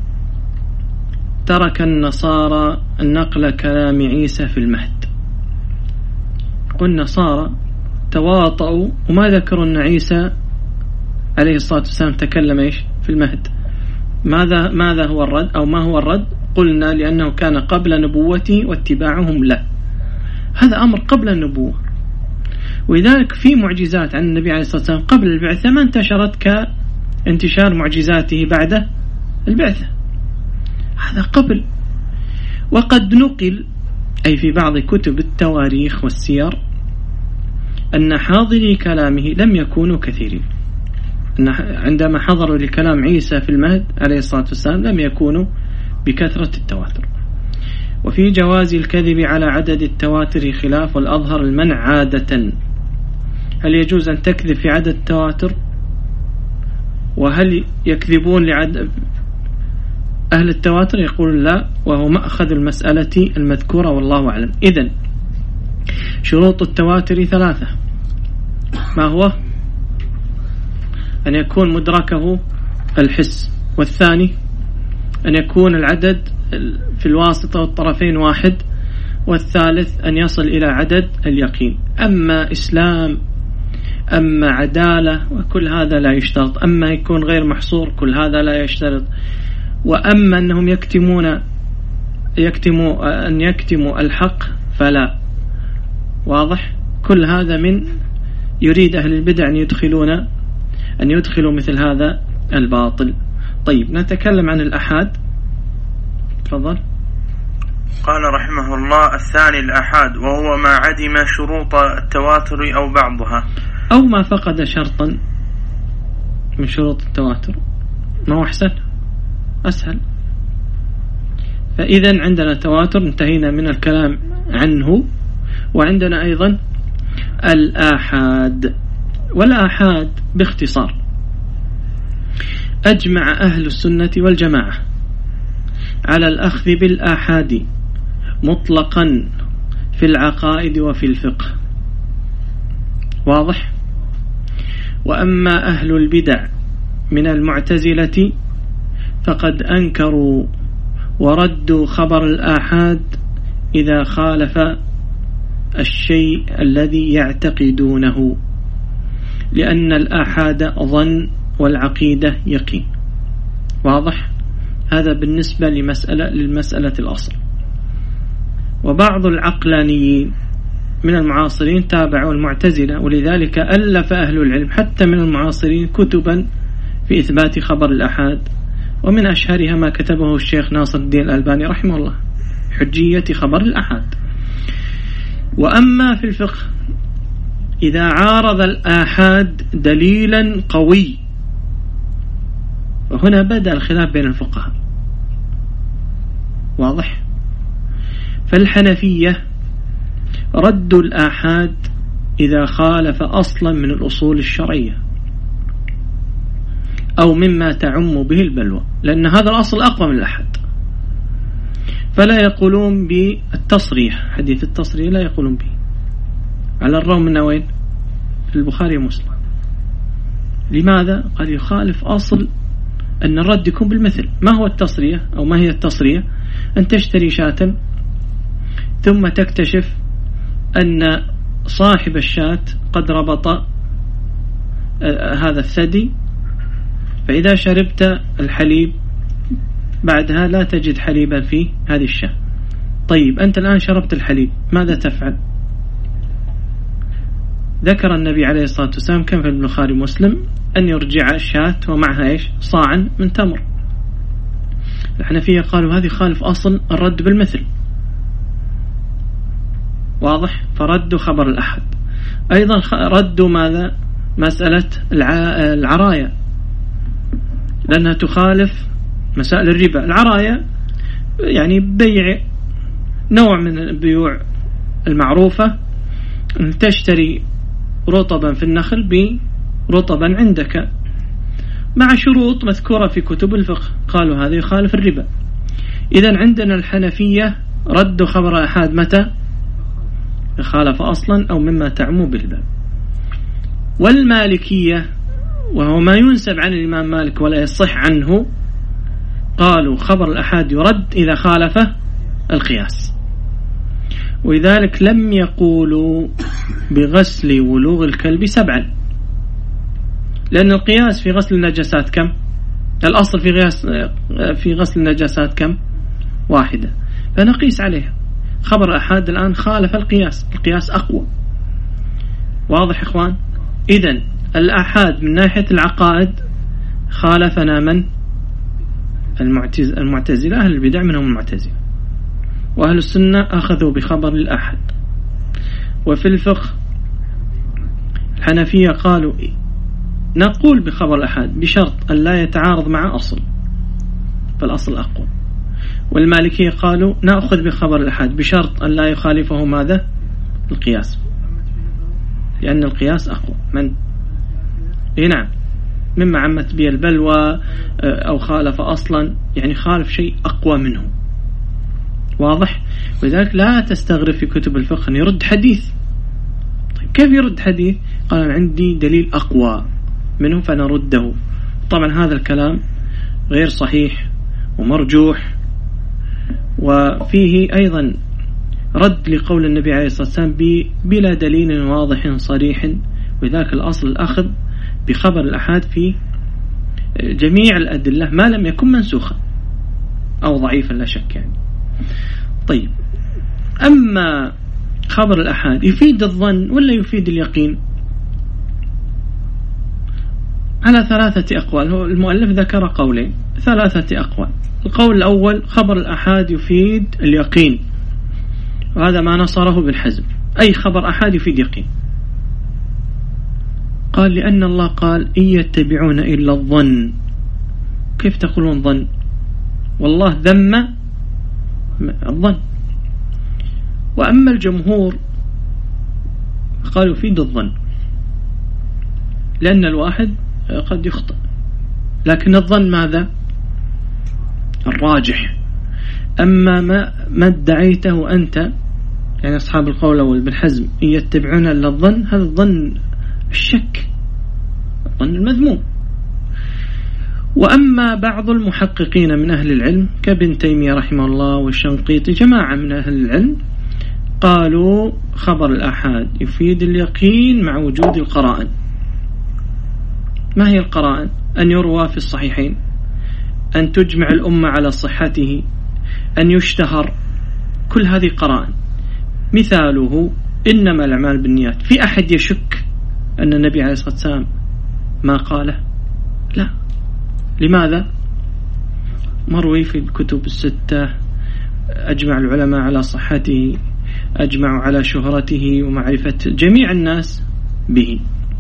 ترك النصارى النقل كلام عيسى في المهد. قلنا النصارى تواطؤوا وما ذكروا أن عيسى عليه الصلاة والسلام تكلم إيش في المهد. ماذا ماذا هو الرد أو ما هو الرد؟ قلنا لأنه كان قبل نبوته واتباعهم له. هذا أمر قبل النبوة، ولذلك في معجزات عن النبي عليه الصلاة والسلام قبل البعثة ما انتشرت كانتشار معجزاته بعد البعثة. هذا قبل. وقد نقل أي في بعض كتب التواريخ والسير أن حاضري كلامه لم يكونوا كثيرين، أن عندما حضروا لكلام عيسى في المهد عليه الصلاة والسلام لم يكونوا بكثرة التواتر. وفي جواز الكذب على عدد التواتر خلاف، والأظهر المنع عادة. هل يجوز أن تكذب في عدد التواتر؟ وهل يكذبون لعدد أهل التواتر؟ يقول لا، وهو مأخذ المسألة المذكورة والله أعلم. إذن شروط التواتر ثلاثة. ما هو؟ أن يكون مدركه الحس، والثاني أن يكون العدد في الواسطة والطرفين واحد، والثالث أن يصل إلى عدد اليقين. أما إسلام أما عدالة وكل هذا لا يشترط، أما يكون غير محصور كل هذا لا يشترط، وأما أنهم يكتمون يكتموا أن يكتموا الحق فلا. واضح؟ كل هذا من يريد أهل البدع أن يدخلون أن يدخلوا مثل هذا الباطل. طيب نتكلم عن الأحاد. تفضل. قال رحمه الله: الثاني الأحاد، وهو ما عدم شروط التواتر أو بعضها، أو ما فقد شرطا من شروط التواتر. ما هو أحسن؟ أسهل. فإذا عندنا تواتر انتهينا من الكلام عنه، وعندنا أيضا الآحاد. والآحاد باختصار أجمع أهل السنة والجماعة على الأخذ بالآحاد مطلقا في العقائد وفي الفقه. واضح؟ وأما أهل البدع من المعتزلة فقد أنكروا وردوا خبر الآحاد إذا خالف الشيء الذي يعتقدونه، لأن الآحاد ظن والعقيدة يقين. واضح؟ هذا بالنسبة لمسألة للمسألة الأصل. وبعض العقلانيين من المعاصرين تابعوا المعتزلة، ولذلك ألف أهل العلم حتى من المعاصرين كتبا في إثبات خبر الآحاد، ومن أشهرها ما كتبه الشيخ ناصر الدين الألباني رحمه الله، حجية خبر الآحاد. وأما في الفقه إذا عارض الآحاد دليلا قوي، وهنا بدأ الخلاف بين الفقهاء. واضح؟ فالحنفية ردوا الآحاد إذا خالف أصلا من الأصول الشرعية أو مما تعم به البلوى، لأن هذا الأصل أقوى من الأحد. فلا يقولون بالتصريح، حديث التصريح لا يقولون به، على الرغم من وين؟ في البخاري ومسلم. لماذا؟ قال يخالف أصل أن الرد يكون بالمثل. ما هو التصريح أو ما هي التصريح؟ أن تشتري شاة ثم تكتشف أن صاحب الشاة قد ربط هذا الثدي، فإذا شربت الحليب بعدها لا تجد حليبا في هذه الشاة. طيب أنت الآن شربت الحليب، ماذا تفعل؟ ذكر النبي عليه الصلاة والسلام كما في البخاري ومسلم أن يرجع الشاة ومعها إيش صاعا من تمر. الحنفية قالوا هذه خالف أصل الرد بالمثل، واضح، فردوا خبر الأحد. أيضا ردوا ماذا؟ مسألة العراية، لأنها تخالف مسائل الربا. العراية يعني بيع نوع من البيوع المعروفة، أن تشتري رطبا في النخل برطبا عندك مع شروط مذكورة في كتب الفقه، قالوا هذا يخالف الربا. إذن عندنا الحنفية ردوا خبر أحد متى؟ خالف أصلا أو مما تعمو بالباب. والمالكية وهو ما ينسب عن الإمام مالك ولا يصح عنه، قالوا خبر الأحد يرد إذا خالف القياس، ولذلك لم يقولوا بغسل ولوغ الكلب سبعا، لأن القياس في غسل النجاسات كم؟ الأصل في قياس في غسل النجاسات كم؟ واحدة، فنقيس عليها. خبر أحد الآن خالف القياس، القياس أقوى. واضح إخوان؟ إذن الأحاد من ناحية العقائد خالفنا من؟ المعتزلة. أهل البدع منهم المعتزلة، وأهل السنة أخذوا بخبر الأحد. وفي الفقه الحنفية قالوا نقول بخبر الأحد بشرط أن لا يتعارض مع أصل، فالأصل أقوى. والمالكية قالوا نأخذ بخبر الأحد بشرط أن لا يخالفه ماذا؟ القياس، لأن القياس أقوى. من؟ إيه نعم، مما عمت به البلوى أو خالف أصلا، يعني خالف شيء أقوى منه. واضح؟ ولذلك لا تستغرب في كتب الفقه أن يرد حديث. طيب كيف يرد حديث؟ قال عندي دليل أقوى منه فنرده. طبعا هذا الكلام غير صحيح ومرجوح، وفيه أيضا رد لقول النبي عليه الصلاة والسلام بلا دليل واضح صريح. وذلك الأصل الأخذ بخبر الأحاد في جميع الأدلة ما لم يكن منسوخا أو ضعيفا لا شك يعني. طيب، أما خبر الأحاد يفيد الظن ولا يفيد اليقين؟ على ثلاثة أقوال. المؤلف ذكر قولين، ثلاثة أقوال. القول الأول خبر الأحاد يفيد اليقين، وهذا ما نصره بالحزم، أي خبر أحاد يفيد يقين. قال لأن الله قال إن يتبعون إلا الظن. كيف تقولون ظن؟ والله ذم الظن. وأما الجمهور قالوا يفيد الظن، لأن الواحد قد يخطئ، لكن الظن ماذا؟ الراجح. أما ما ما ادعيته أنت يعني أصحاب القول الأول بالحزم إن يتبعون إلا الظن، هذا الظن الشك، الظن المذموم. وأما بعض المحققين من أهل العلم كابن تيمية رحمه الله والشنقيطي جماعة من أهل العلم قالوا خبر الآحاد يفيد اليقين مع وجود القرائن. ما هي القرائن؟ أن يروى في الصحيحين، أن تجمع الأمة على صحته، أن يشتهر، كل هذه قرائن. مثاله إنما الأعمال بالنيات. في أحد يشك أن النبي عليه الصلاة والسلام ما قاله؟ لا. لماذا؟ مروي في الكتب الستة، أجمع العلماء على صحته، أجمع على شهرته ومعرفة جميع الناس به.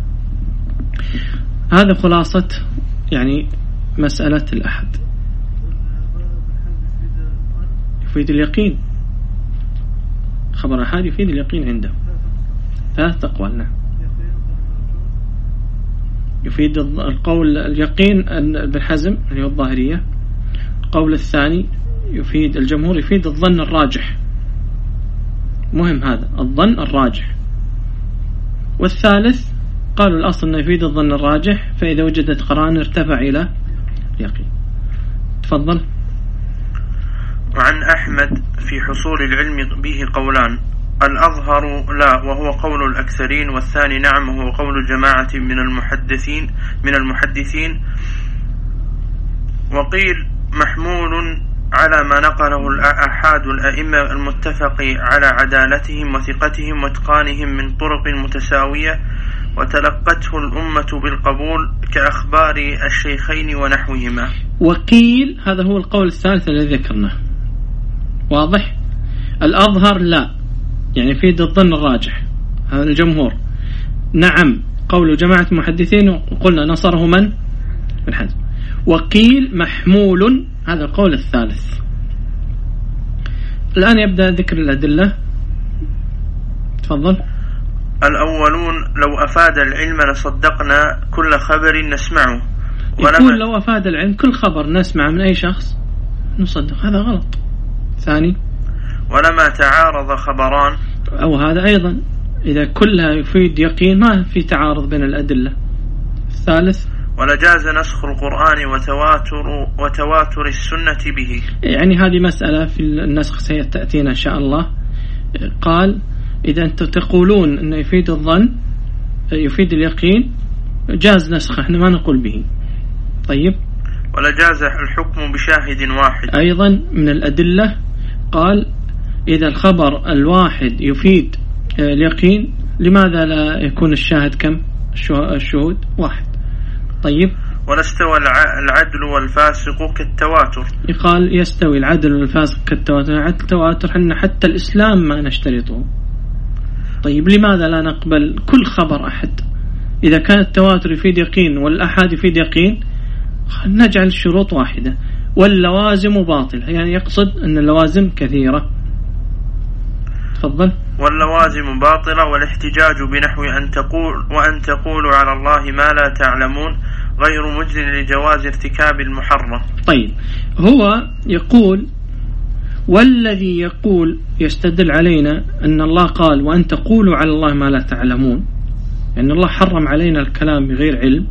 هذا خلاصة يعني مسألة الأحد. يفيد اليقين، خبر أحد يفيد اليقين عنده. ثلاثة أقوال. نعم، يفيد القول اليقين بالحزم اللي هو الظاهرية. القول الثاني يفيد الجمهور يفيد الظن الراجح، مهم هذا الظن الراجح. والثالث قالوا الأصل أنه يفيد الظن الراجح، فإذا وجدت قرائن ارتفع إلى اليقين. تفضل. وعن أحمد في حصول العلم به قولان، الأظهر لا وهو قول الأكثرين، والثاني نعم وهو قول جماعة من المحدثين من المحدثين وقيل محمول على ما نقله الآحاد الأئمة المتفق على عدالتهم وثقتهم واتقانهم من طرق متساوية وتلقته الأمة بالقبول كأخبار الشيخين ونحوهما. وقيل هذا هو القول الثالث الذي ذكرناه. واضح؟ الأظهر لا، يعني في الظن الراجح هذا الجمهور. نعم قول جماعة المحدثين وقلنا نصره من؟ الحزم. وقيل محمول هذا القول الثالث. الآن يبدأ ذكر الأدلة. تفضل. الأولون لو أفاد العلم لصدقنا كل خبر نسمعه. يقول لو أفاد العلم كل خبر نسمع من أي شخص نصدق، هذا غلط. ثاني ولما تعارض خبران، أو هذا أيضا إذا كلها يفيد يقين ما في تعارض بين الأدلة. الثالث ولجاز نسخ القرآن وتواتر وتواتر السنة به. يعني هذه مسألة في النسخ سيأتينا إن شاء الله. قال إذا أنتم تقولون أنه يفيد الظن يفيد اليقين جاز نسخه، احنا ما نقول به. طيب. ولجاز الحكم بشاهد واحد. أيضا من الأدلة قال إذا الخبر الواحد يفيد اليقين لماذا لا يكون الشاهد كم؟ الشهود واحد. طيب. ولا استوى العدل والفاسق كالتواتر. يقال يستوي العدل والفاسق كالتواتر. العدل التواتر حنا حتى الإسلام ما نشترطه. طيب لماذا لا نقبل كل خبر أحد؟ إذا كان التواتر يفيد يقين والأحد يفيد يقين نجعل الشروط واحدة واللوازم باطلة، يعني يقصد أن اللوازم كثيرة. تفضل. واللوازم باطلة والاحتجاج بنحو أن تقول وأن تقولوا على الله ما لا تعلمون غير مجد لجواز ارتكاب المحرم. طيب هو يقول والذي يقول يستدل علينا أن الله قال وأن تقولوا على الله ما لا تعلمون، يعني الله حرم علينا الكلام بغير علم.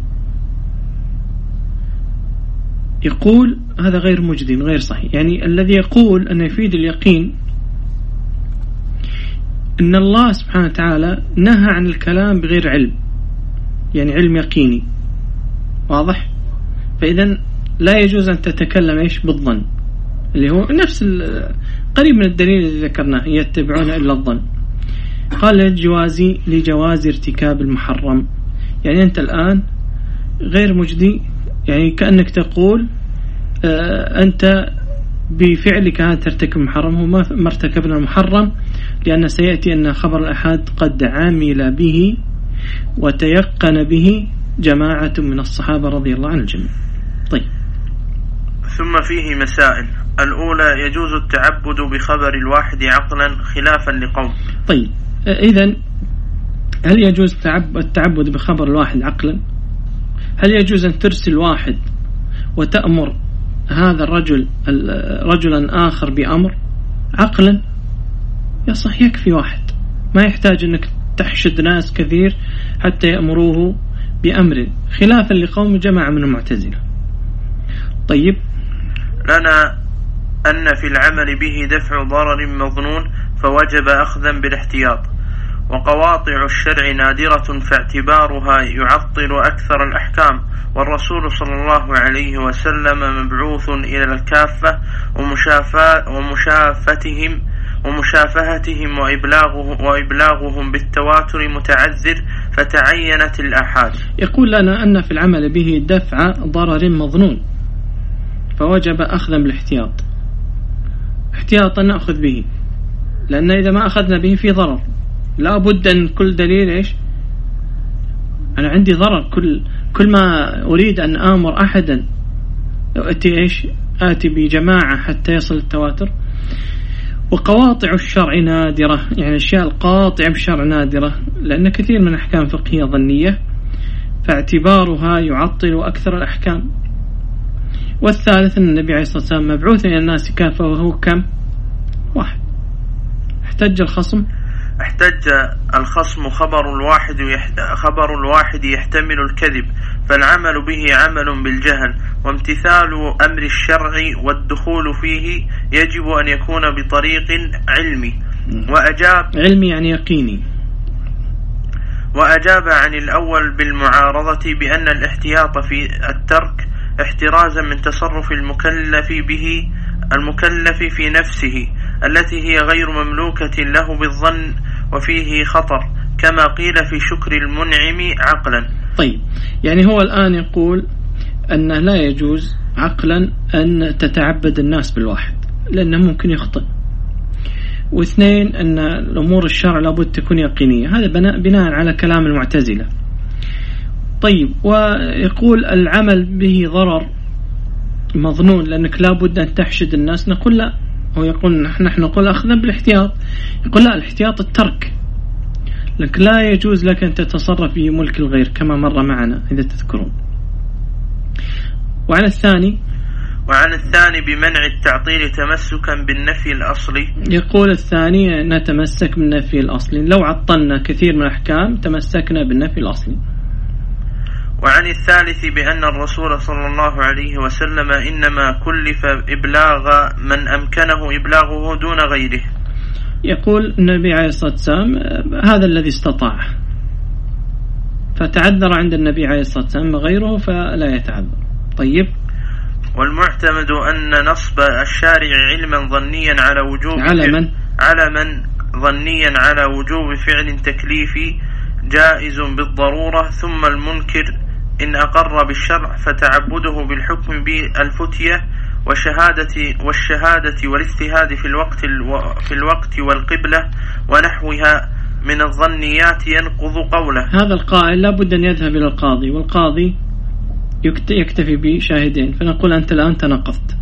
يقول هذا غير مجد غير صحيح. يعني الذي يقول أن يفيد اليقين إن الله سبحانه وتعالى نهى عن الكلام بغير علم، يعني علم يقيني. واضح؟ فإذا لا يجوز أن تتكلم إيش بالظن، اللي هو نفس قريب من الدليل الذي ذكرناه يتبعون إلا الظن. قال لجوازي لجواز ارتكاب المحرم، يعني أنت الآن غير مجدي، يعني كأنك تقول آه أنت بفعلك هذا ترتكب المحرم. هو ما ارتكبنا المحرم لأن سيأتي أن خبر الأحد قد عمل به وتيقن به جماعة من الصحابة رضي الله عن الجميع. طيب. ثم فيه مسائل. الأولى يجوز التعبد بخبر الواحد عقلا خلافا لقوم. طيب إذن هل يجوز التعبد بخبر الواحد عقلا؟ هل يجوز أن ترسل واحد وتأمر هذا الرجل رجلا آخر بأمر عقلا؟ يصح يكفي واحد، ما يحتاج أنك تحشد ناس كثير حتى يأمروه بأمر، خلافا لقوم جماعة من المعتزلة. طيب. لنا أن في العمل به دفع ضرر مظنون فوجب أخذا بالاحتياط، وقواطع الشرع نادرة فاعتبارها يعطل أكثر الأحكام، والرسول صلى الله عليه وسلم مبعوث إلى الكافة ومشافتهم ومشافهتهم وإبلاغه وإبلاغهم بالتواتر متعذر فتعينت الأحاد. يقول لنا أن في العمل به دفع ضرر مظنون فوجب أخذا بالاحتياط. احتياطا نأخذ به، لأن إذا ما أخذنا به في ضرر. لا بد أن كل دليل إيش أنا عندي ضرر، كل كل ما أريد أن آمر أحدا أتي إيش آتي بجماعة حتى يصل التواتر. وقواطع الشرع نادرة، يعني الأشياء القاطعة بالشرع نادرة، لأن كثير من أحكام فقهية ظنية فاعتبارها يعطل أكثر الأحكام. والثالث أن النبي عليه الصلاة والسلام مبعوث إلى الناس كافة وهو كم؟ واحد. احتج الخصم احتج الخصم خبر الواحد خبر الواحد يحتمل الكذب، فالعمل به عمل بالجهل، وامتثال أمر الشرع والدخول فيه يجب أن يكون بطريق علمي. وأجاب علمي يعني يقيني. وأجاب عن الأول بالمعارضة بأن الاحتياط في الترك احترازا من تصرف المكلف به المكلف في نفسه التي هي غير مملوكة له بالظن وفيه خطر، كما قيل في شكر المنعم عقلا. طيب، يعني هو الآن يقول أنه لا يجوز عقلا أن تتعبد الناس بالواحد لأنه ممكن يخطئ، واثنين أن الأمور الشرع لابد تكون يقينية. هذا بناء, بناء على كلام المعتزلة. طيب، ويقول العمل به ضرر مظنون لأنك لابد أن تحشد الناس. نقول لا، هو يقول نحن نقول أخذا بالاحتياط. يقول لا، الاحتياط الترك، لك لا يجوز لك أن تتصرف في ملك الغير كما مر معنا إذا تذكرون. وعلى الثاني وعن الثاني بمنع التعطيل تمسكا بالنفي الأصلي. يقول الثاني نتمسك بالنفي الأصلي، لو عطلنا كثير من الأحكام تمسكنا بالنفي الأصلي. وعن الثالث بأن الرسول صلى الله عليه وسلم إنما كلف إبلاغ من أمكنه إبلاغه دون غيره. يقول النبي عليه الصلاة والسلام هذا الذي استطاع، فتعذر عند النبي عليه الصلاة والسلام غيره فلا يتعذر. طيب، والمعتمد أن نصب الشارع علما ظنيا على وجوب على من على من ظنيا على وجوب فعل تكليفي جائز بالضرورة، ثم المنكر إن أقر بالشرع فتعبده بالحكم بالفتية وشهادة والشهادة والاجتهاد في الوقت في الوقت والقبلة ونحوها من الظنيات ينقض قوله. هذا القائل لابد أن يذهب إلى القاضي، والقاضي يكتفي بشاهدين، فنقول أنت الآن تناقضت.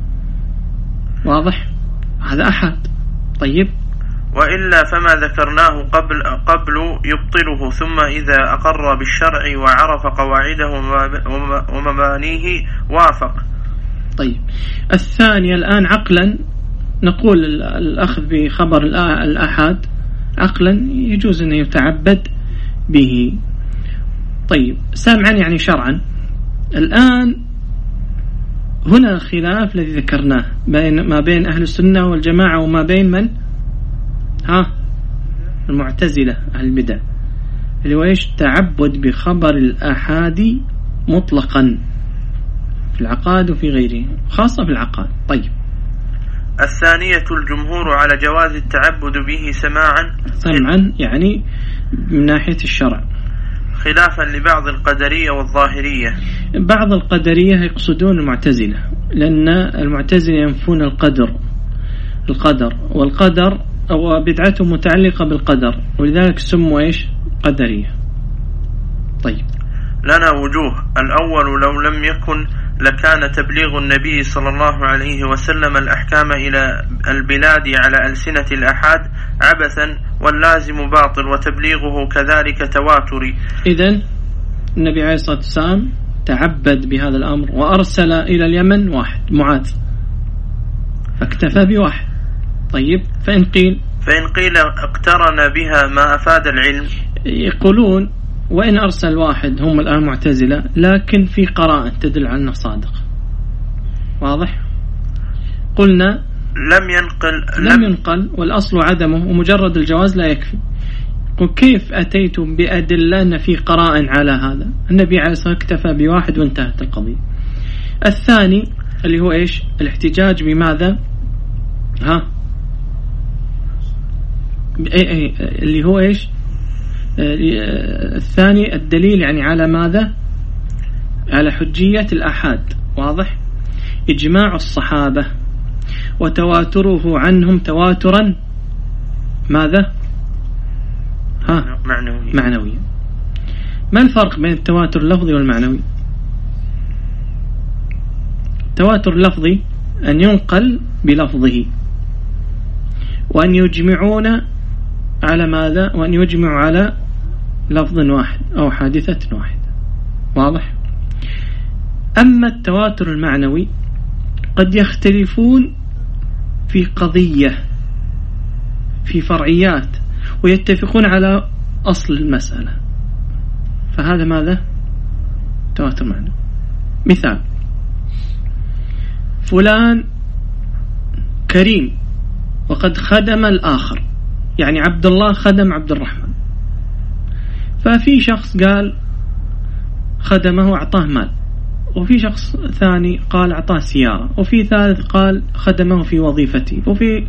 واضح؟ هذا أحد. طيب، وإلا فما ذكرناه قبل قبل يبطله، ثم إذا أقر بالشرع وعرف قواعده ومبانيه وافق. طيب، الثانية الآن عقلا نقول الأخذ بخبر الأحد عقلا يجوز أن يتعبد به. طيب، سمعا يعني شرعا. الآن هنا خلاف الذي ذكرناه بين ما بين أهل السنة والجماعة وما بين من ها المعتزلة أهل البدع، اللي هو إيش؟ تعبد بخبر الآحاد مطلقا في العقائد وفي غيره، خاصة في العقائد. طيب، الثانية الجمهور على جواز التعبد به سماعا سمعا يعني من ناحية الشرع، خلافا لبعض القدرية والظاهرية. بعض القدرية يقصدون المعتزلة، لأن المعتزلة ينفون القدر القدر والقدر أو بدعته متعلقة بالقدر، ولذلك سموا إيش؟ قدرية. طيب، لنا وجوه. الأول لو لم يكن لكان تبليغ النبي صلى الله عليه وسلم الأحكام إلى البلاد على ألسنة الأحاد عبثا واللازم باطل، وتبليغه كذلك تواتري. إذن النبي عليه الصلاة والسلام تعبد بهذا الأمر وأرسل إلى اليمن واحد معاذ فاكتفى بواحد. طيب، فإن قيل فإن قيل اقترن بها ما أفاد العلم. يقولون وإن أرسل واحد هم الآن معتزلة، لكن في قراءة تدل على أنه صادق. واضح؟ قلنا لم ينقل لم ينقل والأصل عدمه، ومجرد الجواز لا يكفي. وكيف أتيتم بأدلة أن في قراءة على هذا؟ النبي عليه الصلاة والسلام اكتفى بواحد وانتهت القضية. الثاني اللي هو إيش؟ الاحتجاج بماذا؟ ها اللي هو إيش؟ الثاني الدليل يعني على ماذا؟ على حجية الآحاد. واضح؟ إجماع الصحابة وتواتره عنهم تواترا ماذا؟ ها معنوي. معنوي. ما الفرق بين التواتر اللفظي والمعنوي؟ التواتر اللفظي أن ينقل بلفظه، وأن يجمعون على ماذا؟ وأن يجمعوا على لفظ واحد أو حادثة واحد. واضح؟ أما التواتر المعنوي قد يختلفون في قضية في فرعيات ويتفقون على أصل المسألة، فهذا ماذا؟ تواتر معنوي. مثال: فلان كريم وقد خدم الآخر، يعني عبد الله خدم عبد الرحمن، ففي شخص قال خدمه أعطاه مال، وفي شخص ثاني قال أعطاه سيارة، وفي ثالث قال خدمه في وظيفته، وفي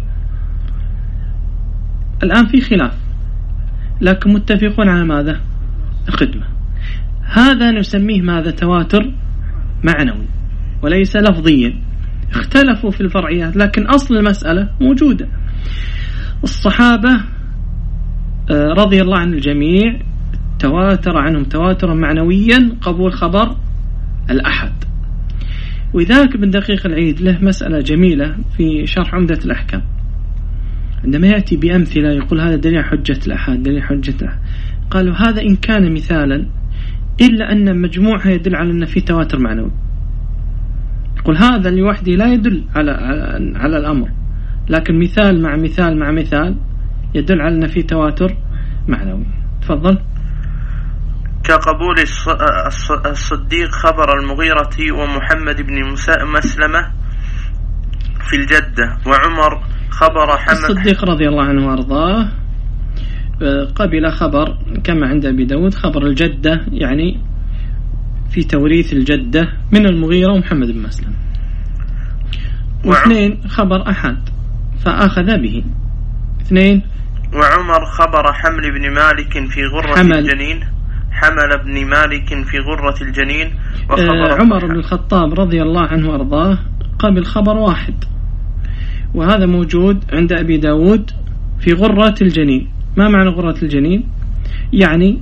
الآن في خلاف، لكن متفقون على ماذا؟ الخدمة. هذا نسميه ماذا؟ تواتر معنوي وليس لفظيا. اختلفوا في الفرعيات لكن أصل المسألة موجودة. الصحابة رضي الله عن الجميع تواتر عنهم تواترا معنويا قبول خبر الأحد. وذاك ابن دقيق العيد له مسألة جميلة في شرح عمدة الأحكام، عندما يأتي بأمثلة يقول هذا دليل حجة الأحد، دليل حجة الأحد. قالوا هذا إن كان مثالا إلا أن مجموعها يدل على أن في تواتر معنوي. يقول هذا لوحده لا يدل على على, على الأمر، لكن مثال مع مثال مع مثال يدل على أن في تواتر معنوي. تفضل. كقبول الصديق خبر المغيرة ومحمد بن مسلمة في الجدة، وعمر خبر حمد. الصديق رضي الله عنه وارضاه قبل خبر كما عند أبي داود خبر الجدة، يعني في توريث الجدة من المغيرة ومحمد بن مسلمة. واثنين خبر أحد فأخذ به. اثنين وعمر خبر حمل بن مالك في غرة حمل. الجنين حمل ابن مالك في غرة الجنين. وخبر عمر بن الخطاب رضي الله عنه وارضاه قبل خبر واحد، وهذا موجود عند أبي داود في غرة الجنين. ما معنى غرة الجنين؟ يعني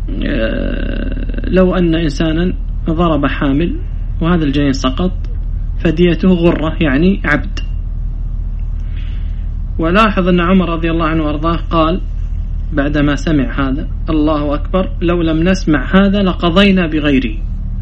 لو أن إنسانا ضرب حامل وهذا الجنين سقط فديته غرة يعني عبد. ولاحظ أن عمر رضي الله عنه وارضاه قال بعدما سمع هذا الله أكبر لو لم نسمع هذا لقضينا بغيره،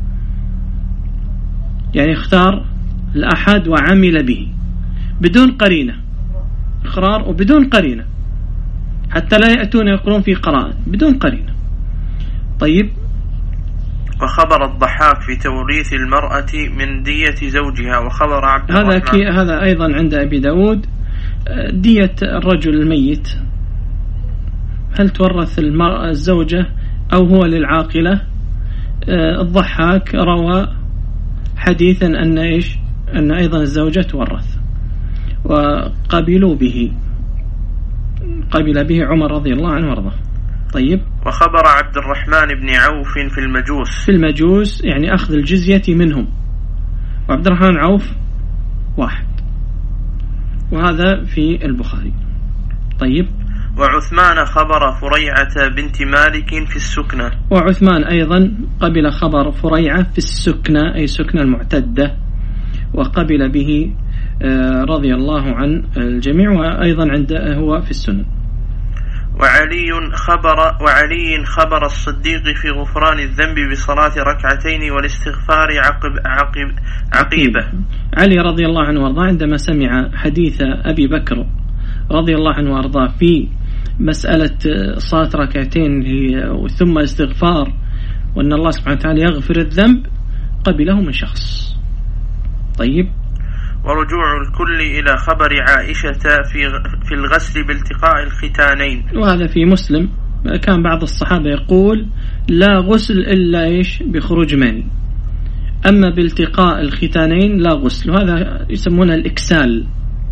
يعني اختار الأحد وعمل به بدون قرينة، إقرار وبدون قرينة، حتى لا يأتون يقولون في قراءة بدون قرينة. طيب. وخبر الضحاك في توريث المرأة من دية زوجها، وخبر عبد هذا كي هذا أيضا عند أبي داود دية الرجل الميت هل تورث المرأة الزوجة أو هو للعاقلة. الضحاك روى حديثا أن إيش أن أيضا الزوجة تورث، وقبلوا به قبل به عمر رضي الله عنه وارضاه. طيب. وخبر عبد الرحمن بن عوف في المجوس في المجوس يعني أخذ الجزية منهم، وعبد الرحمن عوف واحد، وهذا في البخاري. طيب. وعثمان خبر فريعة بنت مالك في السكنة، وعثمان أيضا قبل خبر فريعة في السكنة أي سكنة المعتدة، وقبل به رضي الله عن الجميع، وأيضا عنده هو في السنن. وعلي خبر وعلي خبر الصديق في غفران الذنب بصلاة ركعتين والاستغفار عقب عقب عقيبة. علي رضي الله عنه وارضاه عندما سمع حديث أبي بكر رضي الله عنه وارضاه في مسألة صلاة ركعتين ثم استغفار وأن الله سبحانه وتعالى يغفر الذنب قبله من شخص. طيب. ورجوع الكل إلى خبر عائشة في في الغسل بالتقاء الختانين، وهذا في مسلم. كان بعض الصحابة يقول لا غسل إلا إيش بخروج مني، أما بالتقاء الختانين لا غسل، وهذا يسمونه الإكسال.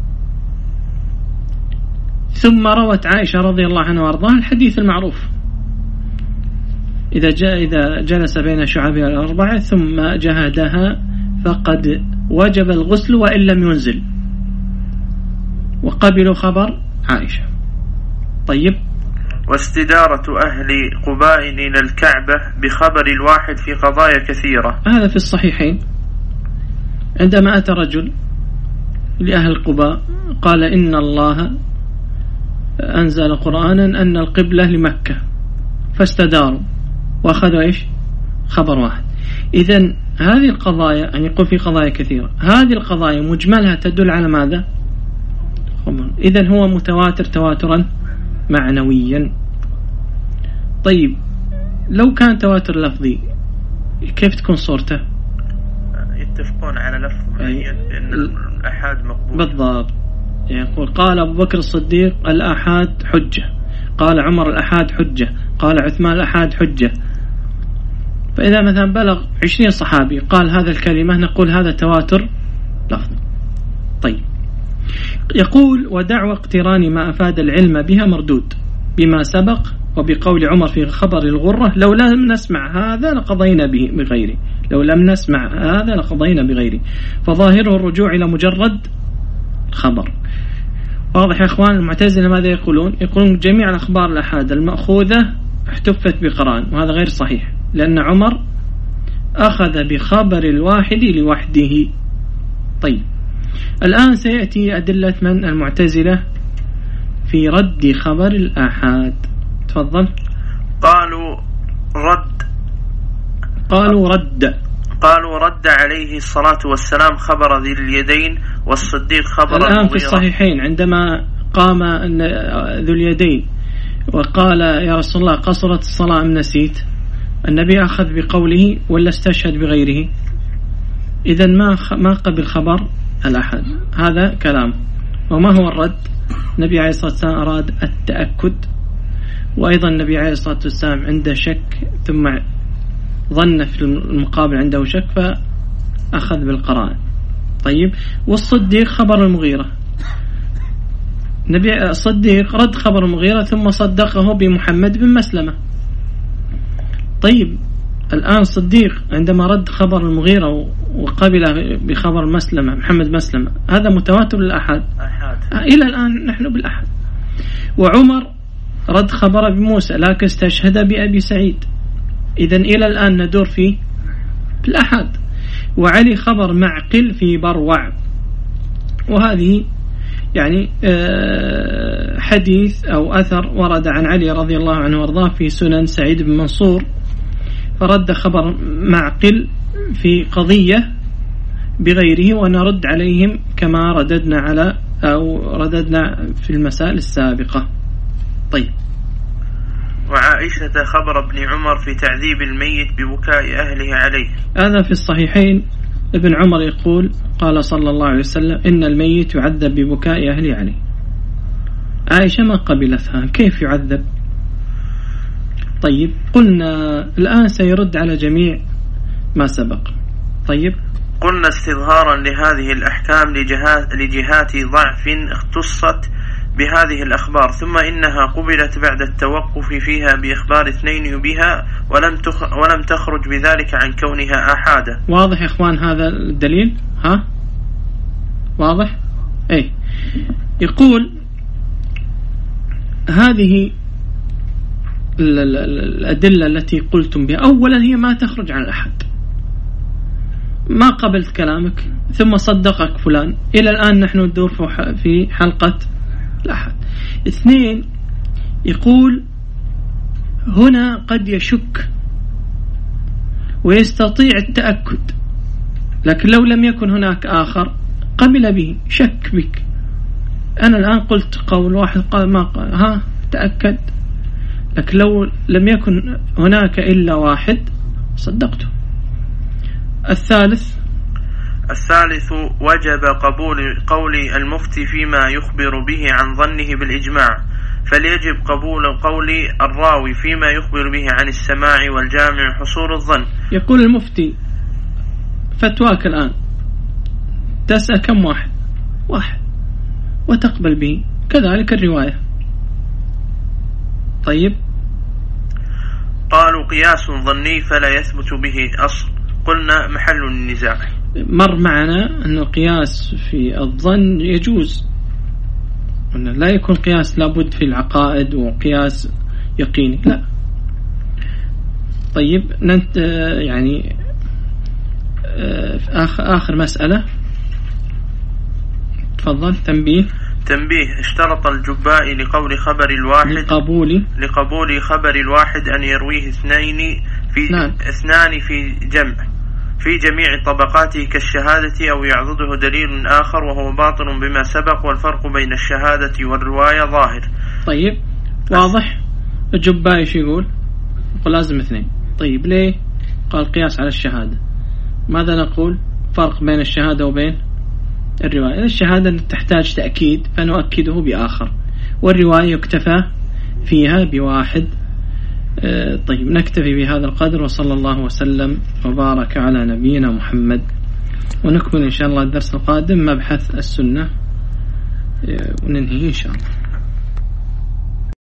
ثم روت عائشة رضي الله عنها وارضاها الحديث المعروف إذا جاء إذا جلس بين شعبها الأربعة ثم جهدها فقد وجب الغسل وإن لم ينزل، وقبلوا خبر عائشة. طيب. واستدارة أهل قباء إلى الكعبة بخبر الواحد في قضايا كثيرة، هذا في الصحيحين. عندما أتى رجل لأهل قباء قال إن الله أنزل قرآنا أن القبلة لمكة، فاستداروا وأخذوا إيش خبر واحد. إذن هذه القضايا يعني يقول في قضايا كثيرة، هذه القضايا مجملها تدل على ماذا؟ إذن هو متواتر تواترا معنويا. طيب لو كان تواتر لفظي كيف تكون صورته؟ يتفقون على لفظ معين لأن الأحاد مقبول. بالضبط. يقول قال أبو بكر الصديق الأحاد حجة، قال عمر الأحاد حجة، قال عثمان الأحاد حجة، فإذا مثلا بلغ عشرين صحابي قال هذا الكلمة نقول هذا تواتر لفظ. طيب يقول ودعوى اقتران ما أفاد العلم بها مردود بما سبق وبقول عمر في خبر الغرة لو لم نسمع هذا لقضينا به بغيره لو لم نسمع هذا لقضينا بغيره فظاهره الرجوع إلى مجرد خبر. واضح يا إخوان؟ المعتزلة ماذا يقولون؟ يقولون جميع الأخبار الأحاد المأخوذة احتفت بقران، وهذا غير صحيح لأن عمر أخذ بخبر الواحد لوحده. طيب الآن سيأتي أدلة من المعتزلة في رد خبر الآحاد. تفضل. قالوا رد قالوا رد قالوا رد عليه الصلاة والسلام خبر ذي اليدين والصديق خبر الآن المغيرة. في الصحيحين عندما قام ذو اليدين وقال يا رسول الله قصرت الصلاة أم نسيت، النبي أخذ بقوله ولا استشهد بغيره؟ إذن ما ما قبل خبر الأحد، هذا كلام. وما هو الرد؟ النبي عليه الصلاة والسلام أراد التأكد، وأيضا النبي عليه الصلاة والسلام عنده شك ثم ظن في المقابل عنده شك فأخذ بالقرائن. طيب والصديق خبر المغيرة، النبي الصديق رد خبر المغيرة ثم صدقه بمحمد بن مسلمة. طيب الآن الصديق عندما رد خبر المغيرة وقبل بخبر مسلمة محمد مسلمة، هذا متواتر للأحد. إلى الآن نحن بالأحد. وعمر رد خبر بموسى لكن استشهد بأبي سعيد، إذن إلى الآن ندور في الأحد. وعلي خبر معقل في بروع، وهذه يعني حديث أو أثر ورد عن علي رضي الله عنه وارضاه في سنن سعيد بن منصور، فرد خبر معقل في قضية بغيره ونرد عليهم كما رددنا على أو رددنا في المسائل السابقة. طيب وعائشة خبر ابن عمر في تعذيب الميت ببكاء أهله عليه، هذا في الصحيحين. ابن عمر يقول قال صلى الله عليه وسلم إن الميت يعذب ببكاء أهله عليه. عائشة ما قبلتها، كيف يعذب؟ طيب قلنا الآن سيرد على جميع ما سبق. طيب قلنا استظهارا لهذه الأحكام لجهات, لجهات ضعف اختصت بهذه الأخبار، ثم إنها قبلت بعد التوقف فيها بإخبار اثنين بها ولم ولم تخرج بذلك عن كونها أحادة. واضح يا إخوان هذا الدليل؟ ها واضح؟ أي يقول هذه الأدلة التي قلتم بها أولا هي ما تخرج عن الأحد، ما قبلت كلامك ثم صدقك فلان، إلى الآن نحن ندور في حلقة الأحد. اثنين يقول هنا قد يشك ويستطيع التأكد، لكن لو لم يكن هناك آخر قبل به، شك بك. أنا الآن قلت قول واحد قال ما قال ها تأكد، لكن لو لم يكن هناك إلا واحد صدقته. الثالث الثالث وجب قبول قول المفتي فيما يخبر به عن ظنه بالإجماع، فليجب قبول قول الراوي فيما يخبر به عن السماع والجامع حصول الظن. يقول المفتي فتواك الآن تسأل كم واحد؟ واحد، وتقبل به، كذلك الرواية. طيب قالوا قياس ظني فلا يثبت به أصل، قلنا محل النزاع. مر معنا أن القياس في الظن يجوز، أن لا يكون قياس لابد في العقائد وقياس يقيني، لا. طيب ننت يعني آخر, آخر مسألة، تفضل. تنبيه تنبيه اشترط الجبائي لقول خبر الواحد لقبول لقبول خبر الواحد أن يرويه اثنين في نعم. اثنان في جمع في جميع طبقاته كالشهادة أو يعضده دليل آخر وهو باطل بما سبق، والفرق بين الشهادة والرواية ظاهر. طيب واضح. الجبائي ايش يقول؟ يقول لازم اثنين. طيب ليه؟ قال قياس على الشهادة. ماذا نقول؟ فرق بين الشهادة وبين الرواية. الشهادة تحتاج تأكيد فنؤكده بآخر، والرواية يكتفى فيها بواحد طيب نكتفي بهذا القدر، وصلى الله وسلم وبارك على نبينا محمد، ونكمل إن شاء الله الدرس القادم مبحث السنة وننهي إن شاء الله.